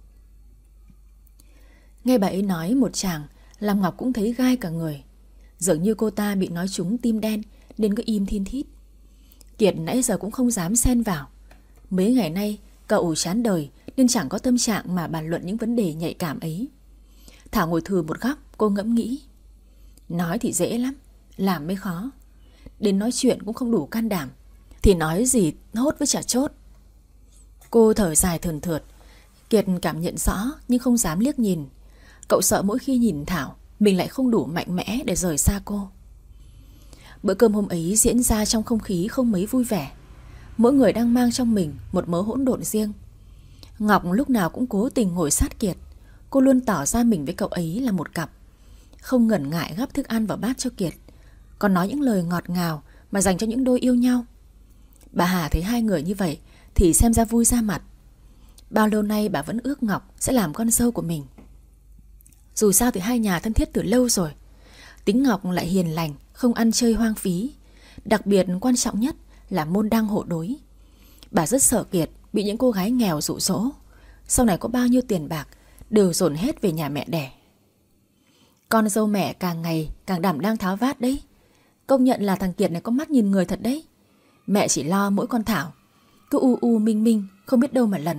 Speaker 1: Nghe bà ấy nói một chàng, làm Ngọc cũng thấy gai cả người. Dường như cô ta bị nói trúng tim đen nên cứ im thin thít. Kiệt nãy giờ cũng không dám xen vào. Mấy ngày nay cậu chán đời nên chẳng có tâm trạng mà bàn luận những vấn đề nhạy cảm ấy. Thảo ngồi thừ một góc, cô ngẫm nghĩ. Nói thì dễ lắm, làm mới khó. Đến nói chuyện cũng không đủ can đảm, thì nói gì hốt với chả chốt. Cô thở dài thườn thượt. Kiệt cảm nhận rõ nhưng không dám liếc nhìn. Cậu sợ mỗi khi nhìn Thảo mình lại không đủ mạnh mẽ để rời xa cô. Bữa cơm hôm ấy diễn ra trong không khí không mấy vui vẻ. Mỗi người đang mang trong mình một mớ hỗn độn riêng. Ngọc lúc nào cũng cố tình ngồi sát Kiệt. Cô luôn tỏ ra mình với cậu ấy là một cặp, không ngần ngại gắp thức ăn vào bát cho Kiệt, còn nói những lời ngọt ngào mà dành cho những đôi yêu nhau. Bà Hà thấy hai người như vậy thì xem ra vui ra mặt. Bao lâu nay bà vẫn ước Ngọc sẽ làm con dâu của mình. Dù sao thì hai nhà thân thiết từ lâu rồi. Tính Ngọc lại hiền lành, không ăn chơi hoang phí. Đặc biệt quan trọng nhất là môn đăng hộ đối. Bà rất sợ Kiệt bị những cô gái nghèo dụ dỗ. Sau này có bao nhiêu tiền bạc đều dồn hết về nhà mẹ đẻ. Con dâu mẹ càng ngày càng đảm đang tháo vát đấy. Công nhận là thằng Kiệt này có mắt nhìn người thật đấy. Mẹ chỉ lo mỗi con Thảo, cứ u u minh minh không biết đâu mà lần.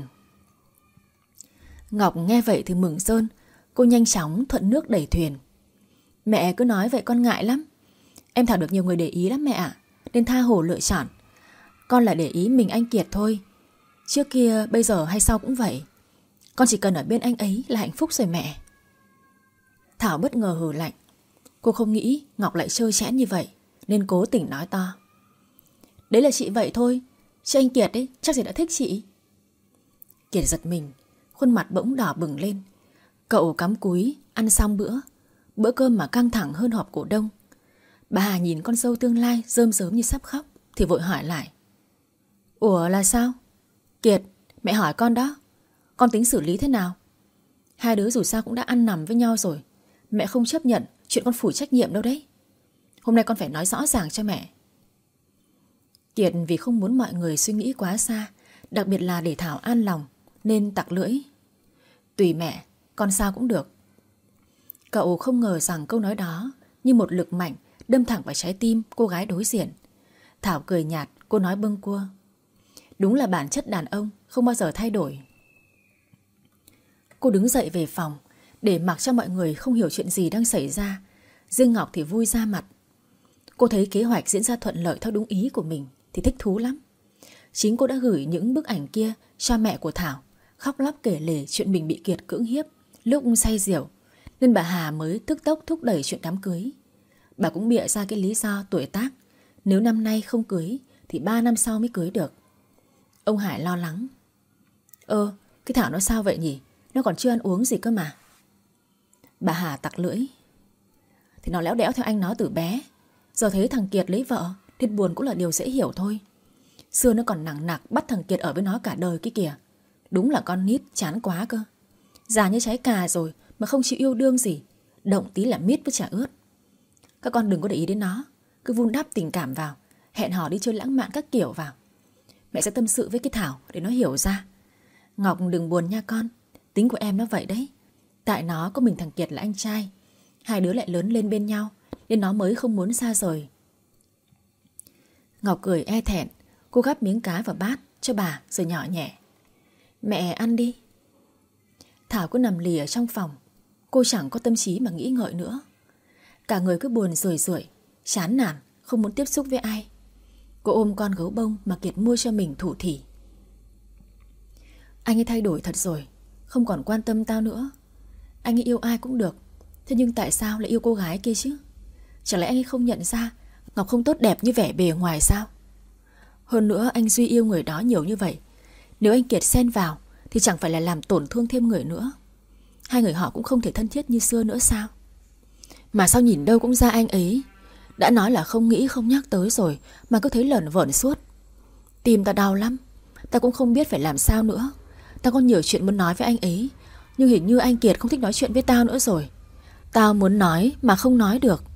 Speaker 1: Ngọc nghe vậy thì mừng rơn. Cô nhanh chóng thuận nước đẩy thuyền. Mẹ cứ nói vậy con ngại lắm. Em Thảo được nhiều người để ý lắm mẹ ạ, nên tha hồ lựa chọn. Con là để ý mình anh Kiệt thôi. Trước kia bây giờ hay sau cũng vậy. Con chỉ cần ở bên anh ấy là hạnh phúc rồi mẹ. Thảo bất ngờ hừ lạnh. Cô không nghĩ Ngọc lại trơ trẽn như vậy nên cố tình nói to. Đấy là chị vậy thôi, chứ anh Kiệt ấy chắc gì đã thích chị. Kiệt giật mình, khuôn mặt bỗng đỏ bừng lên. Cậu cắm cúi ăn xong bữa. Bữa cơm mà căng thẳng hơn họp cổ đông. Bà Hà nhìn con dâu tương lai rơm rớm như sắp khóc thì vội hỏi lại. Ủa là sao? Kiệt, mẹ hỏi con đó, con tính xử lý thế nào? Hai đứa dù sao cũng đã ăn nằm với nhau rồi. Mẹ không chấp nhận chuyện con phủi trách nhiệm đâu đấy. Hôm nay con phải nói rõ ràng cho mẹ. Kiệt vì không muốn mọi người suy nghĩ quá xa, đặc biệt là để Thảo an lòng, nên tặc lưỡi. Tùy mẹ, con sao cũng được. Cậu không ngờ rằng câu nói đó như một lực mạnh đâm thẳng vào trái tim cô gái đối diện. Thảo cười nhạt, cô nói bâng quơ. Đúng là bản chất đàn ông không bao giờ thay đổi. Cô đứng dậy về phòng, để mặc cho mọi người không hiểu chuyện gì đang xảy ra. Riêng Ngọc thì vui ra mặt. Cô thấy kế hoạch diễn ra thuận lợi theo đúng ý của mình thì thích thú lắm. Chính cô đã gửi những bức ảnh kia cho mẹ của Thảo, khóc lóc kể lể chuyện mình bị Kiệt cưỡng hiếp lúc say rượu, nên bà Hà mới tức tốc thúc đẩy chuyện đám cưới. Bà cũng bịa ra cái lý do tuổi tác, nếu năm nay không cưới thì ba năm sau mới cưới được. Ông Hải lo lắng. Ơ, cái Thảo nó sao vậy nhỉ? Nó còn chưa ăn uống gì cơ mà. Bà Hà tặc lưỡi. Thì nó léo đẽo theo anh nó từ bé. Giờ thấy thằng Kiệt lấy vợ nên buồn cũng là điều dễ hiểu thôi. Xưa nó còn nặng nặc bắt thằng Kiệt ở với nó cả đời kia kìa. Đúng là con nít chán quá cơ. Già như trái cà rồi mà không chịu yêu đương gì, động tí là miết với chả ướt. Các con đừng có để ý đến nó, cứ vun đắp tình cảm vào, hẹn hò đi chơi lãng mạn các kiểu vào. Mẹ sẽ tâm sự với cái Thảo để nó hiểu ra. Ngọc đừng buồn nha con, tính của em nó vậy đấy. Tại nó có mình thằng Kiệt là anh trai, hai đứa lại lớn lên bên nhau nên nó mới không muốn xa rời. Ngọc cười e thẹn. Cô gắp miếng cá vào bát cho bà rồi nhỏ nhẹ. Mẹ ăn đi. Thảo cứ nằm lì ở trong phòng. Cô chẳng có tâm trí mà nghĩ ngợi nữa. Cả người cứ buồn rười rượi, chán nản, không muốn tiếp xúc với ai. Cô ôm con gấu bông mà Kiệt mua cho mình thủ thỉ. Anh ấy thay đổi thật rồi, không còn quan tâm tao nữa. Anh ấy yêu ai cũng được, thế nhưng tại sao lại yêu cô gái kia chứ? Chẳng lẽ anh ấy không nhận ra Ngọc không tốt đẹp như vẻ bề ngoài sao? Hơn nữa anh Duy yêu người đó nhiều như vậy, nếu anh Kiệt xen vào thì chẳng phải là làm tổn thương thêm người nữa. Hai người họ cũng không thể thân thiết như xưa nữa sao? Mà sao nhìn đâu cũng ra anh ấy đã nói là không nghĩ không nhắc tới rồi mà cứ thấy lởn vởn suốt. Tim ta đau lắm. Ta cũng không biết phải làm sao nữa. Ta có nhiều chuyện muốn nói với anh ấy, nhưng hình như anh Kiệt không thích nói chuyện với tao nữa rồi. Tao muốn nói mà không nói được.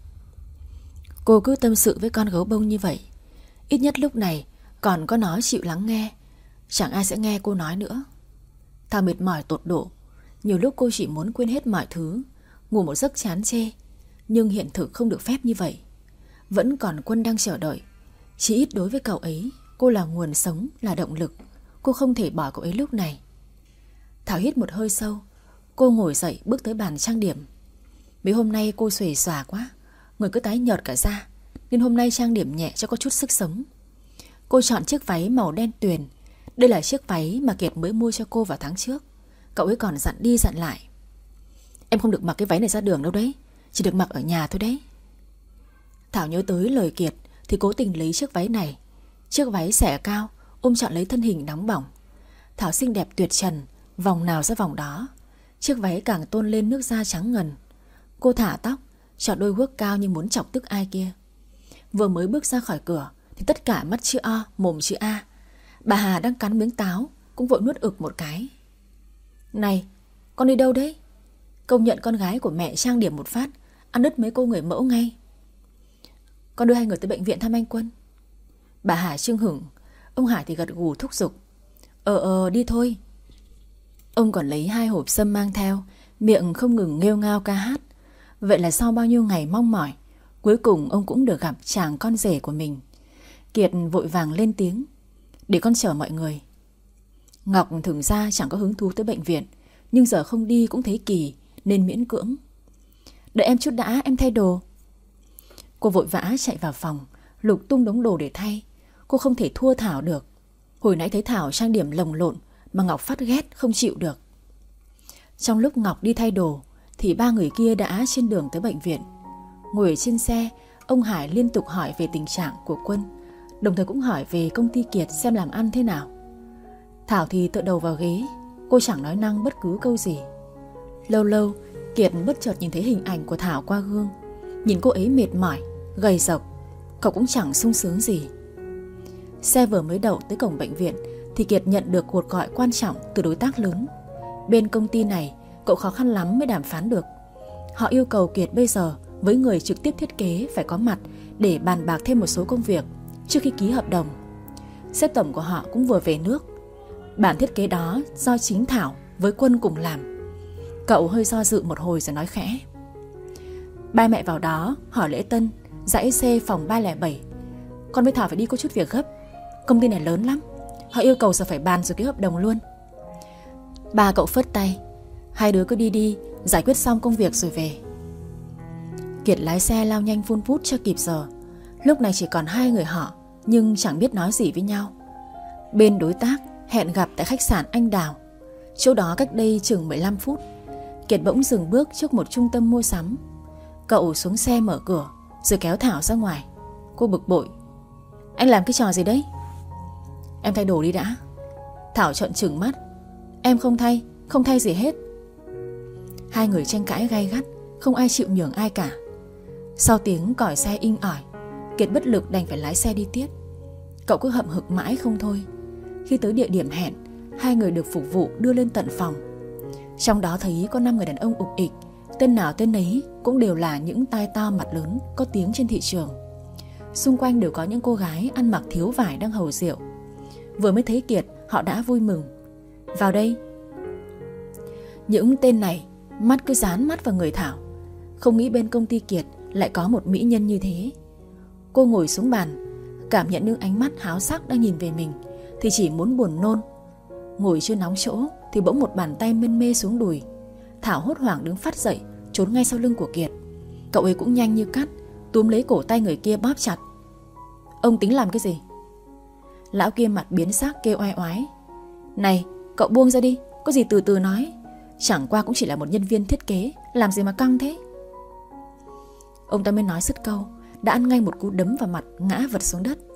Speaker 1: Cô cứ tâm sự với con gấu bông như vậy. Ít nhất lúc này còn có nó chịu lắng nghe. Chẳng ai sẽ nghe cô nói nữa. Thảo mệt mỏi tột độ. Nhiều lúc cô chỉ muốn quên hết mọi thứ, ngủ một giấc chán chê. Nhưng hiện thực không được phép như vậy. Vẫn còn Quân đang chờ đợi. Chỉ ít đối với cậu ấy, cô là nguồn sống, là động lực. Cô không thể bỏ cậu ấy lúc này. Thảo hít một hơi sâu. Cô ngồi dậy bước tới bàn trang điểm. Mấy hôm nay cô xuề xòa quá, người cứ tái nhợt cả da, nên hôm nay trang điểm nhẹ cho có chút sức sống. Cô chọn chiếc váy màu đen tuyền. Đây là chiếc váy mà Kiệt mới mua cho cô vào tháng trước. Cậu ấy còn dặn đi dặn lại: em không được mặc cái váy này ra đường đâu đấy, chỉ được mặc ở nhà thôi đấy. Thảo nhớ tới lời Kiệt thì cố tình lấy chiếc váy này. Chiếc váy xẻ cao ôm trọn lấy thân hình nóng bỏng. Thảo xinh đẹp tuyệt trần, vòng nào ra vòng đó. Chiếc váy càng tôn lên nước da trắng ngần. Cô thả tóc, chọn đôi guốc cao như muốn chọc tức ai kia. Vừa mới bước ra khỏi cửa thì tất cả mắt chữ O, mồm chữ A. Bà Hà đang cắn miếng táo cũng vội nuốt ực một cái. Này, con đi đâu đấy? Công nhận con gái của mẹ trang điểm một phát ăn đứt mấy cô người mẫu ngay. Con đưa hai người tới bệnh viện thăm anh Quân. Bà Hà chưng hửng. Ông Hải thì gật gù thúc giục: Ờ ờ đi thôi. Ông còn lấy hai hộp sâm mang theo, miệng không ngừng nghêu ngao ca hát. Vậy là sau bao nhiêu ngày mong mỏi, cuối cùng ông cũng được gặp chàng con rể của mình. Kiệt vội vàng lên tiếng: Để con chở mọi người. Ngọc thực ra chẳng có hứng thú tới bệnh viện, nhưng giờ không đi cũng thấy kỳ nên miễn cưỡng. Đợi em chút đã, em thay đồ. Cô vội vã chạy vào phòng, lục tung đống đồ để thay. Cô không thể thua Thảo được. Hồi nãy thấy Thảo trang điểm lồng lộn mà Ngọc phát ghét không chịu được. Trong lúc Ngọc đi thay đồ thì ba người kia đã trên đường tới bệnh viện. Ngồi ở trên xe, ông Hải liên tục hỏi về tình trạng của Quân, đồng thời cũng hỏi về công ty Kiệt xem làm ăn thế nào. Thảo thì tựa đầu vào ghế. Cô chẳng nói năng bất cứ câu gì. Lâu lâu Kiệt bất chợt nhìn thấy hình ảnh của Thảo qua gương. Nhìn cô ấy mệt mỏi, gầy rộc, cậu cũng chẳng sung sướng gì. Xe vừa mới đậu tới cổng bệnh viện thì Kiệt nhận được cuộc gọi quan trọng từ đối tác lớn. Bên công ty này cậu khó khăn lắm mới đàm phán được. Họ yêu cầu Kiệt bây giờ với người trực tiếp thiết kế phải có mặt để bàn bạc thêm một số công việc trước khi ký hợp đồng. Sếp tổng của họ cũng vừa về nước. Bản thiết kế đó do chính Thảo với Quân cùng làm. Cậu hơi do dự một hồi rồi nói khẽ: Ba mẹ vào đó hỏi lễ tân, dãy C phòng ba không bảy. Con với Thảo phải đi có chút việc gấp. Công ty này lớn lắm, họ yêu cầu giờ phải bàn rồi ký hợp đồng luôn. Ba cậu phất tay: Hai đứa cứ đi đi, giải quyết xong công việc rồi về. Kiệt lái xe lao nhanh vun vút cho kịp giờ. Lúc này chỉ còn hai người họ, nhưng chẳng biết nói gì với nhau. Bên đối tác hẹn gặp tại khách sạn Anh Đào. Chỗ đó cách đây chừng mười lăm phút. Kiệt bỗng dừng bước trước một trung tâm mua sắm. Cậu xuống xe mở cửa rồi kéo Thảo ra ngoài. Cô bực bội: Anh làm cái trò gì đấy? Em thay đồ đi đã. Thảo trợn trừng mắt: Em không thay, không thay gì hết. Hai người tranh cãi gay gắt, không ai chịu nhường ai cả. Sau tiếng còi xe inh ỏi, Kiệt bất lực đành phải lái xe đi tiếp. Cậu cứ hậm hực mãi không thôi. Khi tới địa điểm hẹn, hai người được phục vụ đưa lên tận phòng. Trong đó thấy có năm người đàn ông ục ịch, tên nào tên ấy cũng đều là những tai to mặt lớn có tiếng trên thị trường. Xung quanh đều có những cô gái ăn mặc thiếu vải đang hầu rượu. Vừa mới thấy Kiệt, họ đã vui mừng: Vào đây. Những tên này mắt cứ dán mắt vào người Thảo. Không nghĩ bên công ty Kiệt lại có một mỹ nhân như thế. Cô ngồi xuống bàn, cảm nhận những ánh mắt háo sắc đang nhìn về mình thì chỉ muốn buồn nôn. Ngồi chưa nóng chỗ thì bỗng một bàn tay mân mê xuống đùi. Thảo hốt hoảng đứng phắt dậy, trốn ngay sau lưng của Kiệt. Cậu ấy cũng nhanh như cắt, túm lấy cổ tay người kia bóp chặt. Ông tính làm cái gì? Lão kia mặt biến sắc kêu oai oái: Này, cậu buông ra đi, có gì từ từ nói. Chẳng qua cũng chỉ là một nhân viên thiết kế, làm gì mà căng thế. Ông ta mới nói dứt câu đã ăn ngay một cú đấm vào mặt, ngã vật xuống đất.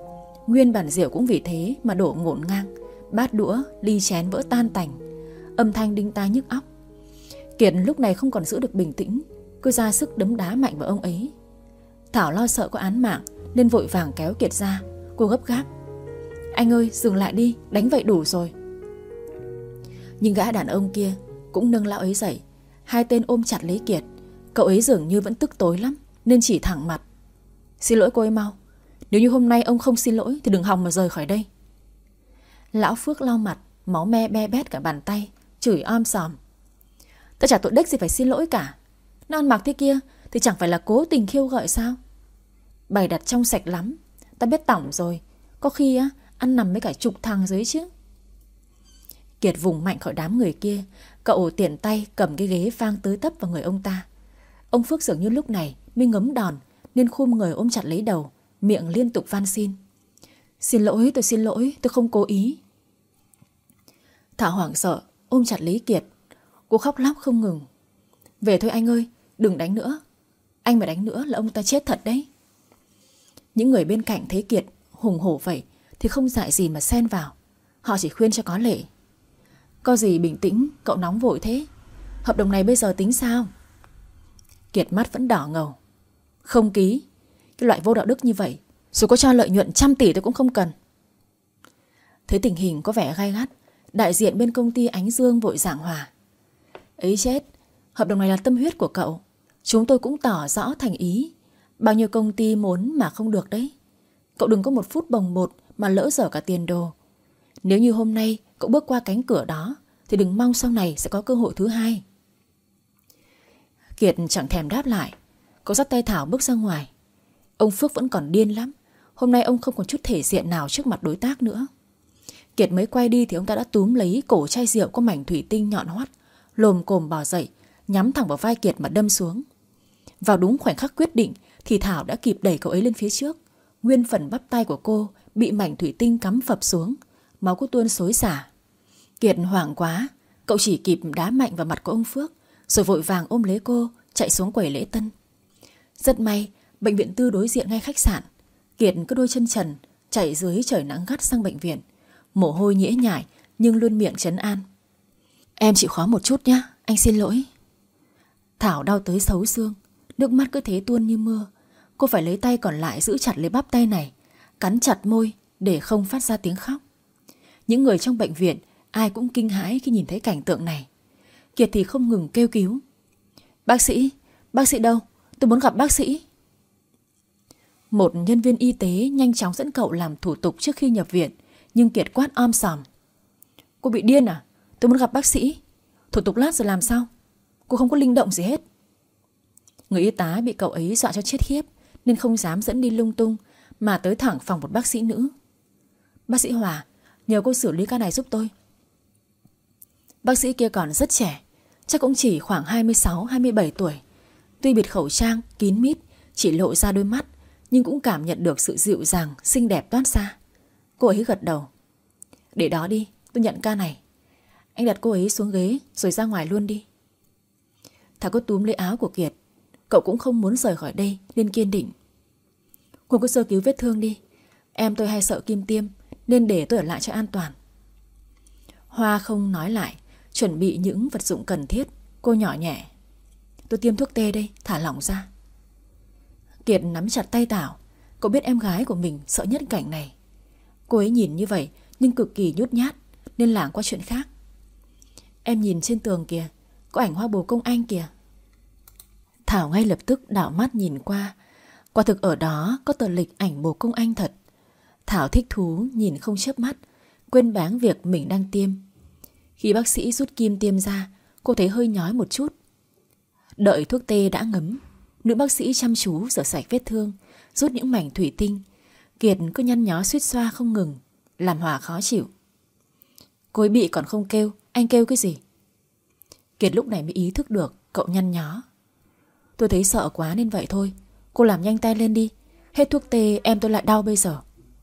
Speaker 1: Nguyên bản rượu cũng vì thế mà đổ ngổn ngang, bát đũa, ly chén vỡ tan tành, âm thanh đinh tai nhức óc. Kiệt lúc này không còn giữ được bình tĩnh, cứ ra sức đấm đá mạnh vào ông ấy. Thảo lo sợ có án mạng nên vội vàng kéo Kiệt ra. Cô gấp gáp: "Anh ơi, dừng lại đi, đánh vậy đủ rồi." Nhưng gã đàn ông kia cũng nâng lão ấy dậy. Hai tên ôm chặt lấy Kiệt. Cậu ấy dường như vẫn tức tối lắm nên chỉ thẳng mặt: "Xin lỗi cô ấy mau. Nếu như hôm nay ông không xin lỗi thì đừng hòng mà rời khỏi đây." Lão Phước lau mặt, máu me be bét cả bàn tay, chửi om sòm: "Ta chả tội đếch gì phải xin lỗi cả. Nó ăn mặc thế kia thì chẳng phải là cố tình khiêu gợi sao? Bày đặt trong sạch lắm, ta biết tỏng rồi. Có khi á, ăn nằm với cả chục thằng dưới chứ." Kiệt vùng mạnh khỏi đám người kia. Cậu tiện tay cầm cái ghế vang tới tấp vào người ông ta. Ông Phước dường như lúc này mới ngấm đòn nên khum người ôm chặt lấy đầu, miệng liên tục van xin: "Xin lỗi, tôi xin lỗi, tôi không cố ý." Thảo hoảng sợ ôm chặt lấy Kiệt. Cô khóc lóc không ngừng: "Về thôi anh ơi, đừng đánh nữa. Anh mà đánh nữa là ông ta chết thật đấy." Những người bên cạnh thấy Kiệt hùng hổ vậy thì không dại gì mà xen vào. Họ chỉ khuyên cho có lệ: "Có gì bình tĩnh, cậu nóng vội thế. Hợp đồng này bây giờ tính sao?" Kiệt mắt vẫn đỏ ngầu: "Không ký. Cái loại vô đạo đức như vậy, dù có cho lợi nhuận trăm tỷ tôi cũng không cần." Thấy tình hình có vẻ gay gắt, đại diện bên công ty Ánh Dương vội giảng hòa: "Ấy chết, hợp đồng này là tâm huyết của cậu. Chúng tôi cũng tỏ rõ thành ý. Bao nhiêu công ty muốn mà không được đấy. Cậu đừng có một phút bồng bột mà lỡ dở cả tiền đồ. Nếu như hôm nay cậu bước qua cánh cửa đó thì đừng mong sau này sẽ có cơ hội thứ hai." Kiệt chẳng thèm đáp lại. Cậu dắt tay Thảo bước ra ngoài. Ông Phước vẫn còn điên lắm. Hôm nay ông không còn chút thể diện nào trước mặt đối tác nữa. Kiệt mới quay đi thì ông ta đã túm lấy cổ chai rượu có mảnh thủy tinh nhọn hoắt, lồm cồm bò dậy, nhắm thẳng vào vai Kiệt mà đâm xuống. Vào đúng khoảnh khắc quyết định thì Thảo đã kịp đẩy cậu ấy lên phía trước. Nguyên phần bắp tay của cô bị mảnh thủy tinh cắm phập xuống, máu cô tuôn xối xả. Kiệt hoảng quá, cậu chỉ kịp đá mạnh vào mặt của ông Phước, rồi vội vàng ôm lấy cô chạy xuống quầy lễ tân. Rất may bệnh viện tư đối diện ngay khách sạn. Kiệt cứ đôi chân trần chạy dưới trời nắng gắt sang bệnh viện, mồ hôi nhễ nhại nhưng luôn miệng trấn an: "Em chịu khó một chút nhé, anh xin lỗi." Thảo đau tới xấu xương, nước mắt cứ thế tuôn như mưa. Cô phải lấy tay còn lại giữ chặt lấy bắp tay này, cắn chặt môi để không phát ra tiếng khóc. Những người trong bệnh viện ai cũng kinh hãi khi nhìn thấy cảnh tượng này. Kiệt thì không ngừng kêu cứu: "Bác sĩ, bác sĩ đâu? Tôi muốn gặp bác sĩ." Một nhân viên y tế nhanh chóng dẫn cậu làm thủ tục trước khi nhập viện. Nhưng Kiệt quát om sòm: "Cô bị điên à? Tôi muốn gặp bác sĩ. Thủ tục lát rồi làm sao? Cô không có linh động gì hết." Người y tá bị cậu ấy dọa cho chết khiếp nên không dám dẫn đi lung tung mà tới thẳng phòng một bác sĩ nữ. "Bác sĩ Hòa, nhờ cô xử lý ca này giúp tôi." Bác sĩ kia còn rất trẻ, chắc cũng chỉ khoảng hai mươi sáu hai mươi bảy tuổi. Tuy bịt khẩu trang kín mít, chỉ lộ ra đôi mắt, nhưng cũng cảm nhận được sự dịu dàng xinh đẹp toát ra. Cô ấy gật đầu: "Để đó đi, tôi nhận ca này." Anh đặt cô ấy xuống ghế rồi ra ngoài luôn đi. Thảo cứ túm lấy áo của Kiệt. Cậu cũng không muốn rời khỏi đây nên kiên định: "Cô cứ sơ cứu vết thương đi. Em tôi hay sợ kim tiêm nên để tôi ở lại cho an toàn." Hoa không nói lại, chuẩn bị những vật dụng cần thiết. Cô nhỏ nhẹ: "Tôi tiêm thuốc tê đây, thả lỏng ra." Kiệt nắm chặt tay Thảo. Cậu biết em gái của mình sợ nhất cảnh này. Cô ấy nhìn như vậy nhưng cực kỳ nhút nhát nên lảng qua chuyện khác: "Em nhìn trên tường kìa, có ảnh hoa bồ công anh kìa." Thảo ngay lập tức đảo mắt nhìn qua. Quả thực ở đó có tờ lịch ảnh bồ công anh thật. Thảo thích thú nhìn không chớp mắt, quên báng việc mình đang tiêm. Khi bác sĩ rút kim tiêm ra, cô thấy hơi nhói một chút. Đợi thuốc tê đã ngấm, nữ bác sĩ chăm chú rửa sạch vết thương, rút những mảnh thủy tinh. Kiệt cứ nhăn nhó suýt xoa không ngừng, làm Hòa khó chịu: "Cô ấy bị còn không kêu, anh kêu cái gì?" Kiệt lúc này mới ý thức được cậu nhăn nhó: "Tôi thấy sợ quá nên vậy thôi. Cô làm nhanh tay lên đi, hết thuốc tê em tôi lại đau bây giờ."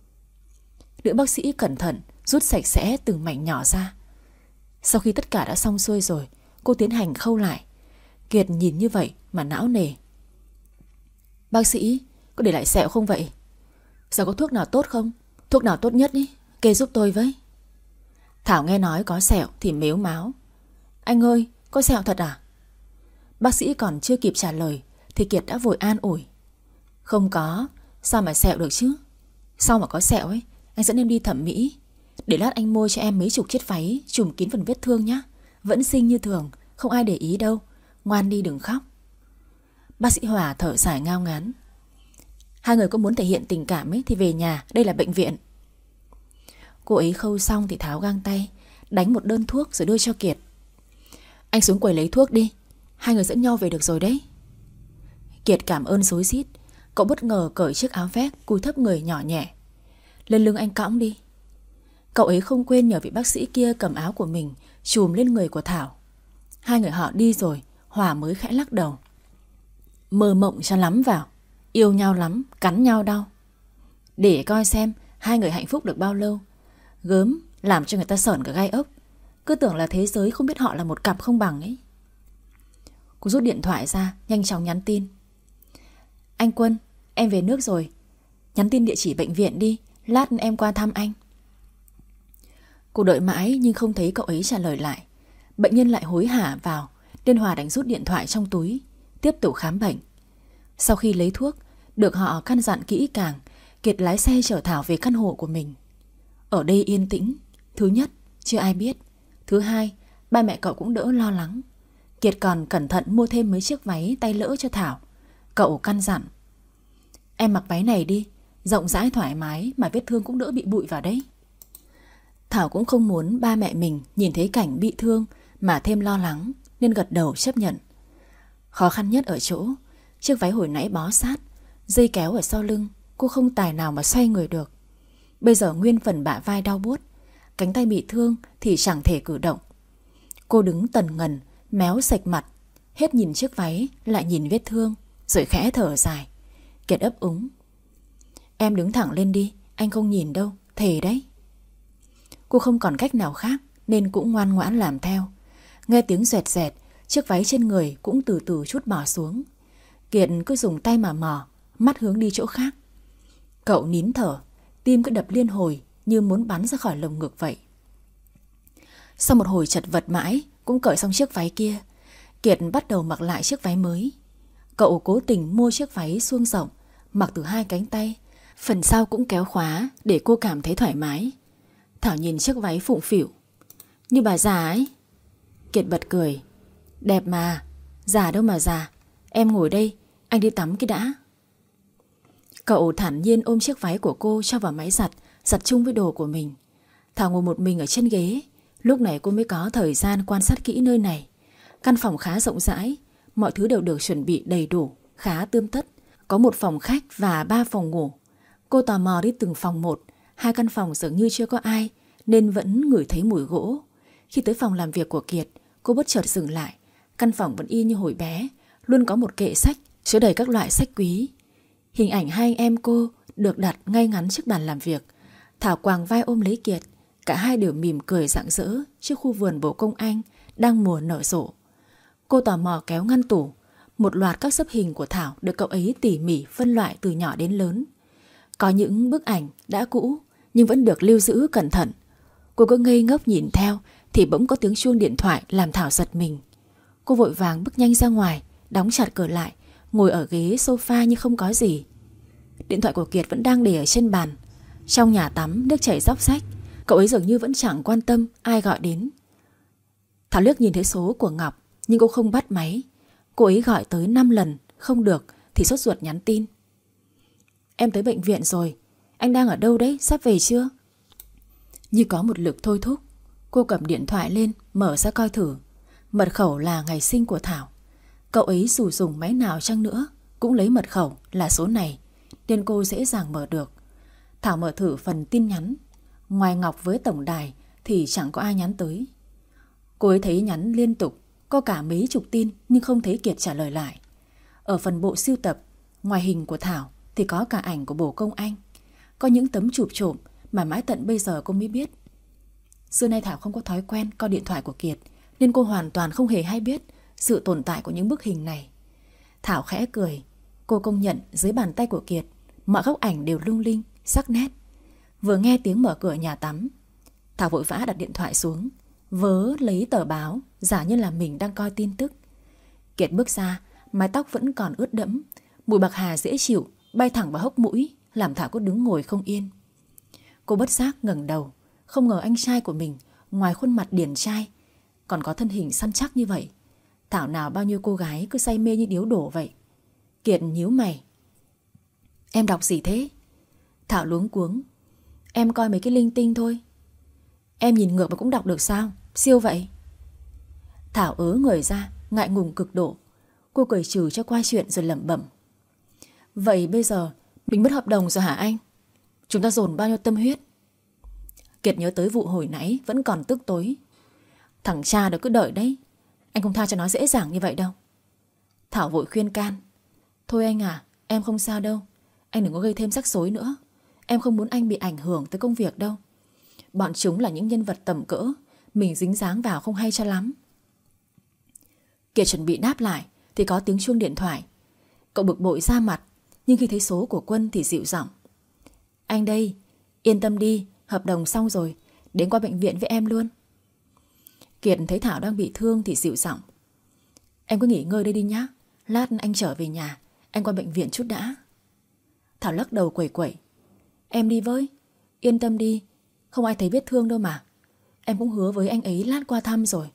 Speaker 1: Nữ bác sĩ cẩn thận rút sạch sẽ từng mảnh nhỏ ra. Sau khi tất cả đã xong xuôi rồi, cô tiến hành khâu lại. Kiệt nhìn như vậy mà não nề: "Bác sĩ, có để lại sẹo không vậy? Giờ có thuốc nào tốt không? Thuốc nào tốt nhất ý, kê giúp tôi với. Thảo nghe nói có sẹo thì mếu máo. Anh ơi, có sẹo thật à? Bác sĩ còn chưa kịp trả lời thì Kiệt đã vội an ủi. Không có, sao mà sẹo được chứ? Sao mà có sẹo ấy, anh dẫn em đi thẩm mỹ. Để lát anh mua cho em mấy chục chiếc váy trùm kín phần vết thương nhá. Vẫn xinh như thường, không ai để ý đâu. Ngoan đi đừng khóc. Bác sĩ Hòa thở dài ngao ngán. Hai người có muốn thể hiện tình cảm ấy thì về nhà, đây là bệnh viện. Cô ấy khâu xong thì tháo găng tay, đánh một đơn thuốc rồi đưa cho Kiệt. Anh xuống quầy lấy thuốc đi, hai người dẫn nhau về được rồi đấy. Kiệt cảm ơn rối rít. Cậu bất ngờ cởi chiếc áo vest, cúi thấp người nhỏ nhẹ. Lên lưng anh cõng đi. Cậu ấy không quên nhờ vị bác sĩ kia cầm áo của mình chùm lên người của Thảo. Hai người họ đi rồi, Hòa mới khẽ lắc đầu. Mơ mộng cho lắm vào, yêu nhau lắm, cắn nhau đau. Để coi xem hai người hạnh phúc được bao lâu. Gớm, làm cho người ta sởn cả gai ốc. Cứ tưởng là thế giới không biết họ là một cặp không bằng ấy. Cô rút điện thoại ra, nhanh chóng nhắn tin. Anh Quân, em về nước rồi. Nhắn tin địa chỉ bệnh viện đi, lát em qua thăm anh. Cô đợi mãi nhưng không thấy cậu ấy trả lời lại. Bệnh nhân lại hối hả vào, nên Hòa đánh rút điện thoại trong túi, tiếp tục khám bệnh. Sau khi lấy thuốc, được họ căn dặn kỹ càng, Kiệt lái xe chở Thảo về căn hộ của mình. Ở đây yên tĩnh. Thứ nhất, chưa ai biết. Thứ hai, ba mẹ cậu cũng đỡ lo lắng. Kiệt còn cẩn thận mua thêm mấy chiếc váy tay lỡ cho Thảo. Cậu căn dặn. Em mặc váy này đi, rộng rãi thoải mái mà vết thương cũng đỡ bị bụi vào đấy. Thảo cũng không muốn ba mẹ mình nhìn thấy cảnh bị thương mà thêm lo lắng, nên gật đầu chấp nhận. Khó khăn nhất ở chỗ chiếc váy hồi nãy bó sát, dây kéo ở sau lưng, cô không tài nào mà xoay người được. Bây giờ nguyên phần bả vai đau buốt, cánh tay bị thương thì chẳng thể cử động. Cô đứng tần ngần, méo sạch mặt, hết nhìn chiếc váy lại nhìn vết thương, rồi khẽ thở dài. Kiệt ấp úng. Em đứng thẳng lên đi, anh không nhìn đâu, thề đấy. Cô không còn cách nào khác nên cũng ngoan ngoãn làm theo. Nghe tiếng rẹt rẹt, chiếc váy trên người cũng từ từ chút bỏ xuống. Kiệt cứ dùng tay mà mò, mắt hướng đi chỗ khác. Cậu nín thở, tim cứ đập liên hồi như muốn bắn ra khỏi lồng ngực vậy. Sau một hồi chật vật mãi, cũng cởi xong chiếc váy kia, Kiệt bắt đầu mặc lại chiếc váy mới. Cậu cố tình mua chiếc váy suông rộng, mặc từ hai cánh tay, phần sau cũng kéo khóa để cô cảm thấy thoải mái. Thảo nhìn chiếc váy phụng phịu. Như bà già ấy. Kiệt bật cười. Đẹp mà, già đâu mà già. Em ngồi đây, anh đi tắm cái đã. Cậu thản nhiên ôm chiếc váy của cô cho vào máy giặt, giặt chung với đồ của mình. Thảo ngồi một mình ở trên ghế. Lúc này cô mới có thời gian quan sát kỹ nơi này. Căn phòng khá rộng rãi, mọi thứ đều được chuẩn bị đầy đủ, khá tươm tất. Có một phòng khách và ba phòng ngủ. Cô tò mò đi từng phòng một. Hai căn phòng dường như chưa có ai nên vẫn ngửi thấy mùi gỗ. Khi tới phòng làm việc của Kiệt, cô bất chợt dừng lại. Căn phòng vẫn y như hồi bé, luôn có một kệ sách chứa đầy các loại sách quý. Hình ảnh hai anh em cô được đặt ngay ngắn trước bàn làm việc. Thảo quàng vai ôm lấy Kiệt. Cả hai đều mỉm cười rạng rỡ trước khu vườn bồ công anh đang mùa nở rộ. Cô tò mò kéo ngăn tủ. Một loạt các xấp hình của Thảo được cậu ấy tỉ mỉ phân loại từ nhỏ đến lớn. Có những bức ảnh đã cũ nhưng vẫn được lưu giữ cẩn thận. Cô cứ ngây ngốc nhìn theo thì bỗng có tiếng chuông điện thoại làm Thảo giật mình. Cô vội vàng bước nhanh ra ngoài, đóng chặt cửa lại, ngồi ở ghế sofa như không có gì. Điện thoại của Kiệt vẫn đang để ở trên bàn. Trong nhà tắm nước chảy róc rách, cậu ấy dường như vẫn chẳng quan tâm ai gọi đến. Thảo liếc nhìn thấy số của Ngọc nhưng cô không bắt máy. Cô ấy gọi tới năm lần, không được thì sốt ruột nhắn tin. Em tới bệnh viện rồi, anh đang ở đâu đấy, sắp về chưa? Như có một lực thôi thúc, cô cầm điện thoại lên, mở ra coi thử. Mật khẩu là ngày sinh của Thảo. Cậu ấy dù dùng máy nào chăng nữa cũng lấy mật khẩu là số này, nên cô dễ dàng mở được. Thảo mở thử phần tin nhắn. Ngoài Ngọc với tổng đài thì chẳng có ai nhắn tới. Cô ấy thấy nhắn liên tục, có cả mấy chục tin nhưng không thấy Kiệt trả lời lại. Ở phần bộ sưu tập, ngoài hình của Thảo thì có cả ảnh của bồ công anh. Có những tấm chụp trộm mà mãi tận bây giờ cô mới biết. Xưa nay Thảo không có thói quen coi điện thoại của Kiệt, nên cô hoàn toàn không hề hay biết sự tồn tại của những bức hình này. Thảo khẽ cười. Cô công nhận dưới bàn tay của Kiệt mọi góc ảnh đều lung linh, sắc nét. Vừa nghe tiếng mở cửa nhà tắm, Thảo vội vã đặt điện thoại xuống, vớ lấy tờ báo, giả như là mình đang coi tin tức. Kiệt bước ra, mái tóc vẫn còn ướt đẫm, mùi bạc hà dễ chịu bay thẳng vào hốc mũi, làm Thảo cứ đứng ngồi không yên. Cô bất giác ngẩng đầu, không ngờ anh trai của mình ngoài khuôn mặt điển trai còn có thân hình săn chắc như vậy. Thảo nào bao nhiêu cô gái cứ say mê như điếu đổ vậy. Kiệt nhíu mày. Em đọc gì thế? Thảo luống cuống. Em coi mấy cái linh tinh thôi. Em nhìn ngược mà cũng đọc được sao? Siêu vậy. Thảo ớ người ra, ngại ngùng cực độ. Cô cười trừ cho qua chuyện rồi lẩm bẩm. Vậy bây giờ mình mất hợp đồng rồi hả anh? Chúng ta dồn bao nhiêu tâm huyết? Kiệt nhớ tới vụ hồi nãy vẫn còn tức tối. Thằng cha đó cứ đợi đấy, anh không tha cho nó dễ dàng như vậy đâu. Thảo vội khuyên can. Thôi anh à, em không sao đâu. Anh đừng có gây thêm rắc rối nữa. Em không muốn anh bị ảnh hưởng tới công việc đâu. Bọn chúng là những nhân vật tầm cỡ, mình dính dáng vào không hay cho lắm. Kiệt chuẩn bị đáp lại thì có tiếng chuông điện thoại. Cậu bực bội ra mặt, nhưng khi thấy số của Quân thì dịu giọng. Anh đây, yên tâm đi, hợp đồng xong rồi, đến qua bệnh viện với em luôn. Kiệt thấy Thảo đang bị thương thì dịu giọng. Em cứ nghỉ ngơi đây đi nhá, lát anh trở về nhà, anh qua bệnh viện chút đã. Thảo lắc đầu quẩy quẩy. Em đi với, yên tâm đi, không ai thấy vết thương đâu mà. Em cũng hứa với anh ấy lát qua thăm rồi.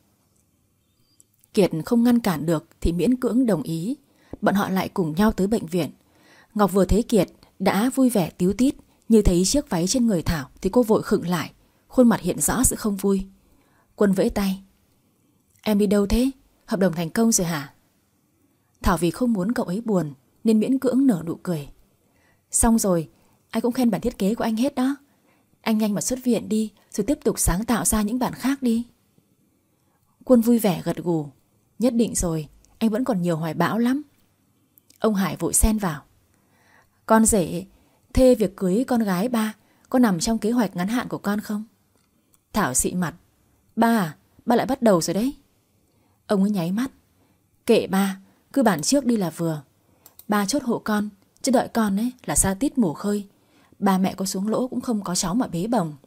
Speaker 1: Kiệt không ngăn cản được thì miễn cưỡng đồng ý. Bọn họ lại cùng nhau tới bệnh viện. Ngọc vừa thấy Kiệt đã vui vẻ tíu tít, như thấy chiếc váy trên người Thảo thì cô vội khựng lại, khuôn mặt hiện rõ sự không vui. Quân vẫy tay. Em đi đâu thế? Hợp đồng thành công rồi hả? Thảo vì không muốn cậu ấy buồn nên miễn cưỡng nở nụ cười. Xong rồi, ai cũng khen bản thiết kế của anh hết đó. Anh nhanh mà xuất viện đi, rồi tiếp tục sáng tạo ra những bản khác đi. Quân vui vẻ gật gù. Nhất định rồi, anh vẫn còn nhiều hoài bão lắm. Ông Hải vội xen vào. Con rể, thế việc cưới con gái ba có nằm trong kế hoạch ngắn hạn của con không? Thảo xị mặt. Ba à, ba lại bắt đầu rồi đấy. Ông ấy nháy mắt. Kệ ba, cứ bản trước đi là vừa. Ba chốt hộ con, chứ đợi con ấy là sa tít mổ khơi. Ba mẹ có xuống lỗ cũng không có cháu mà bế bồng.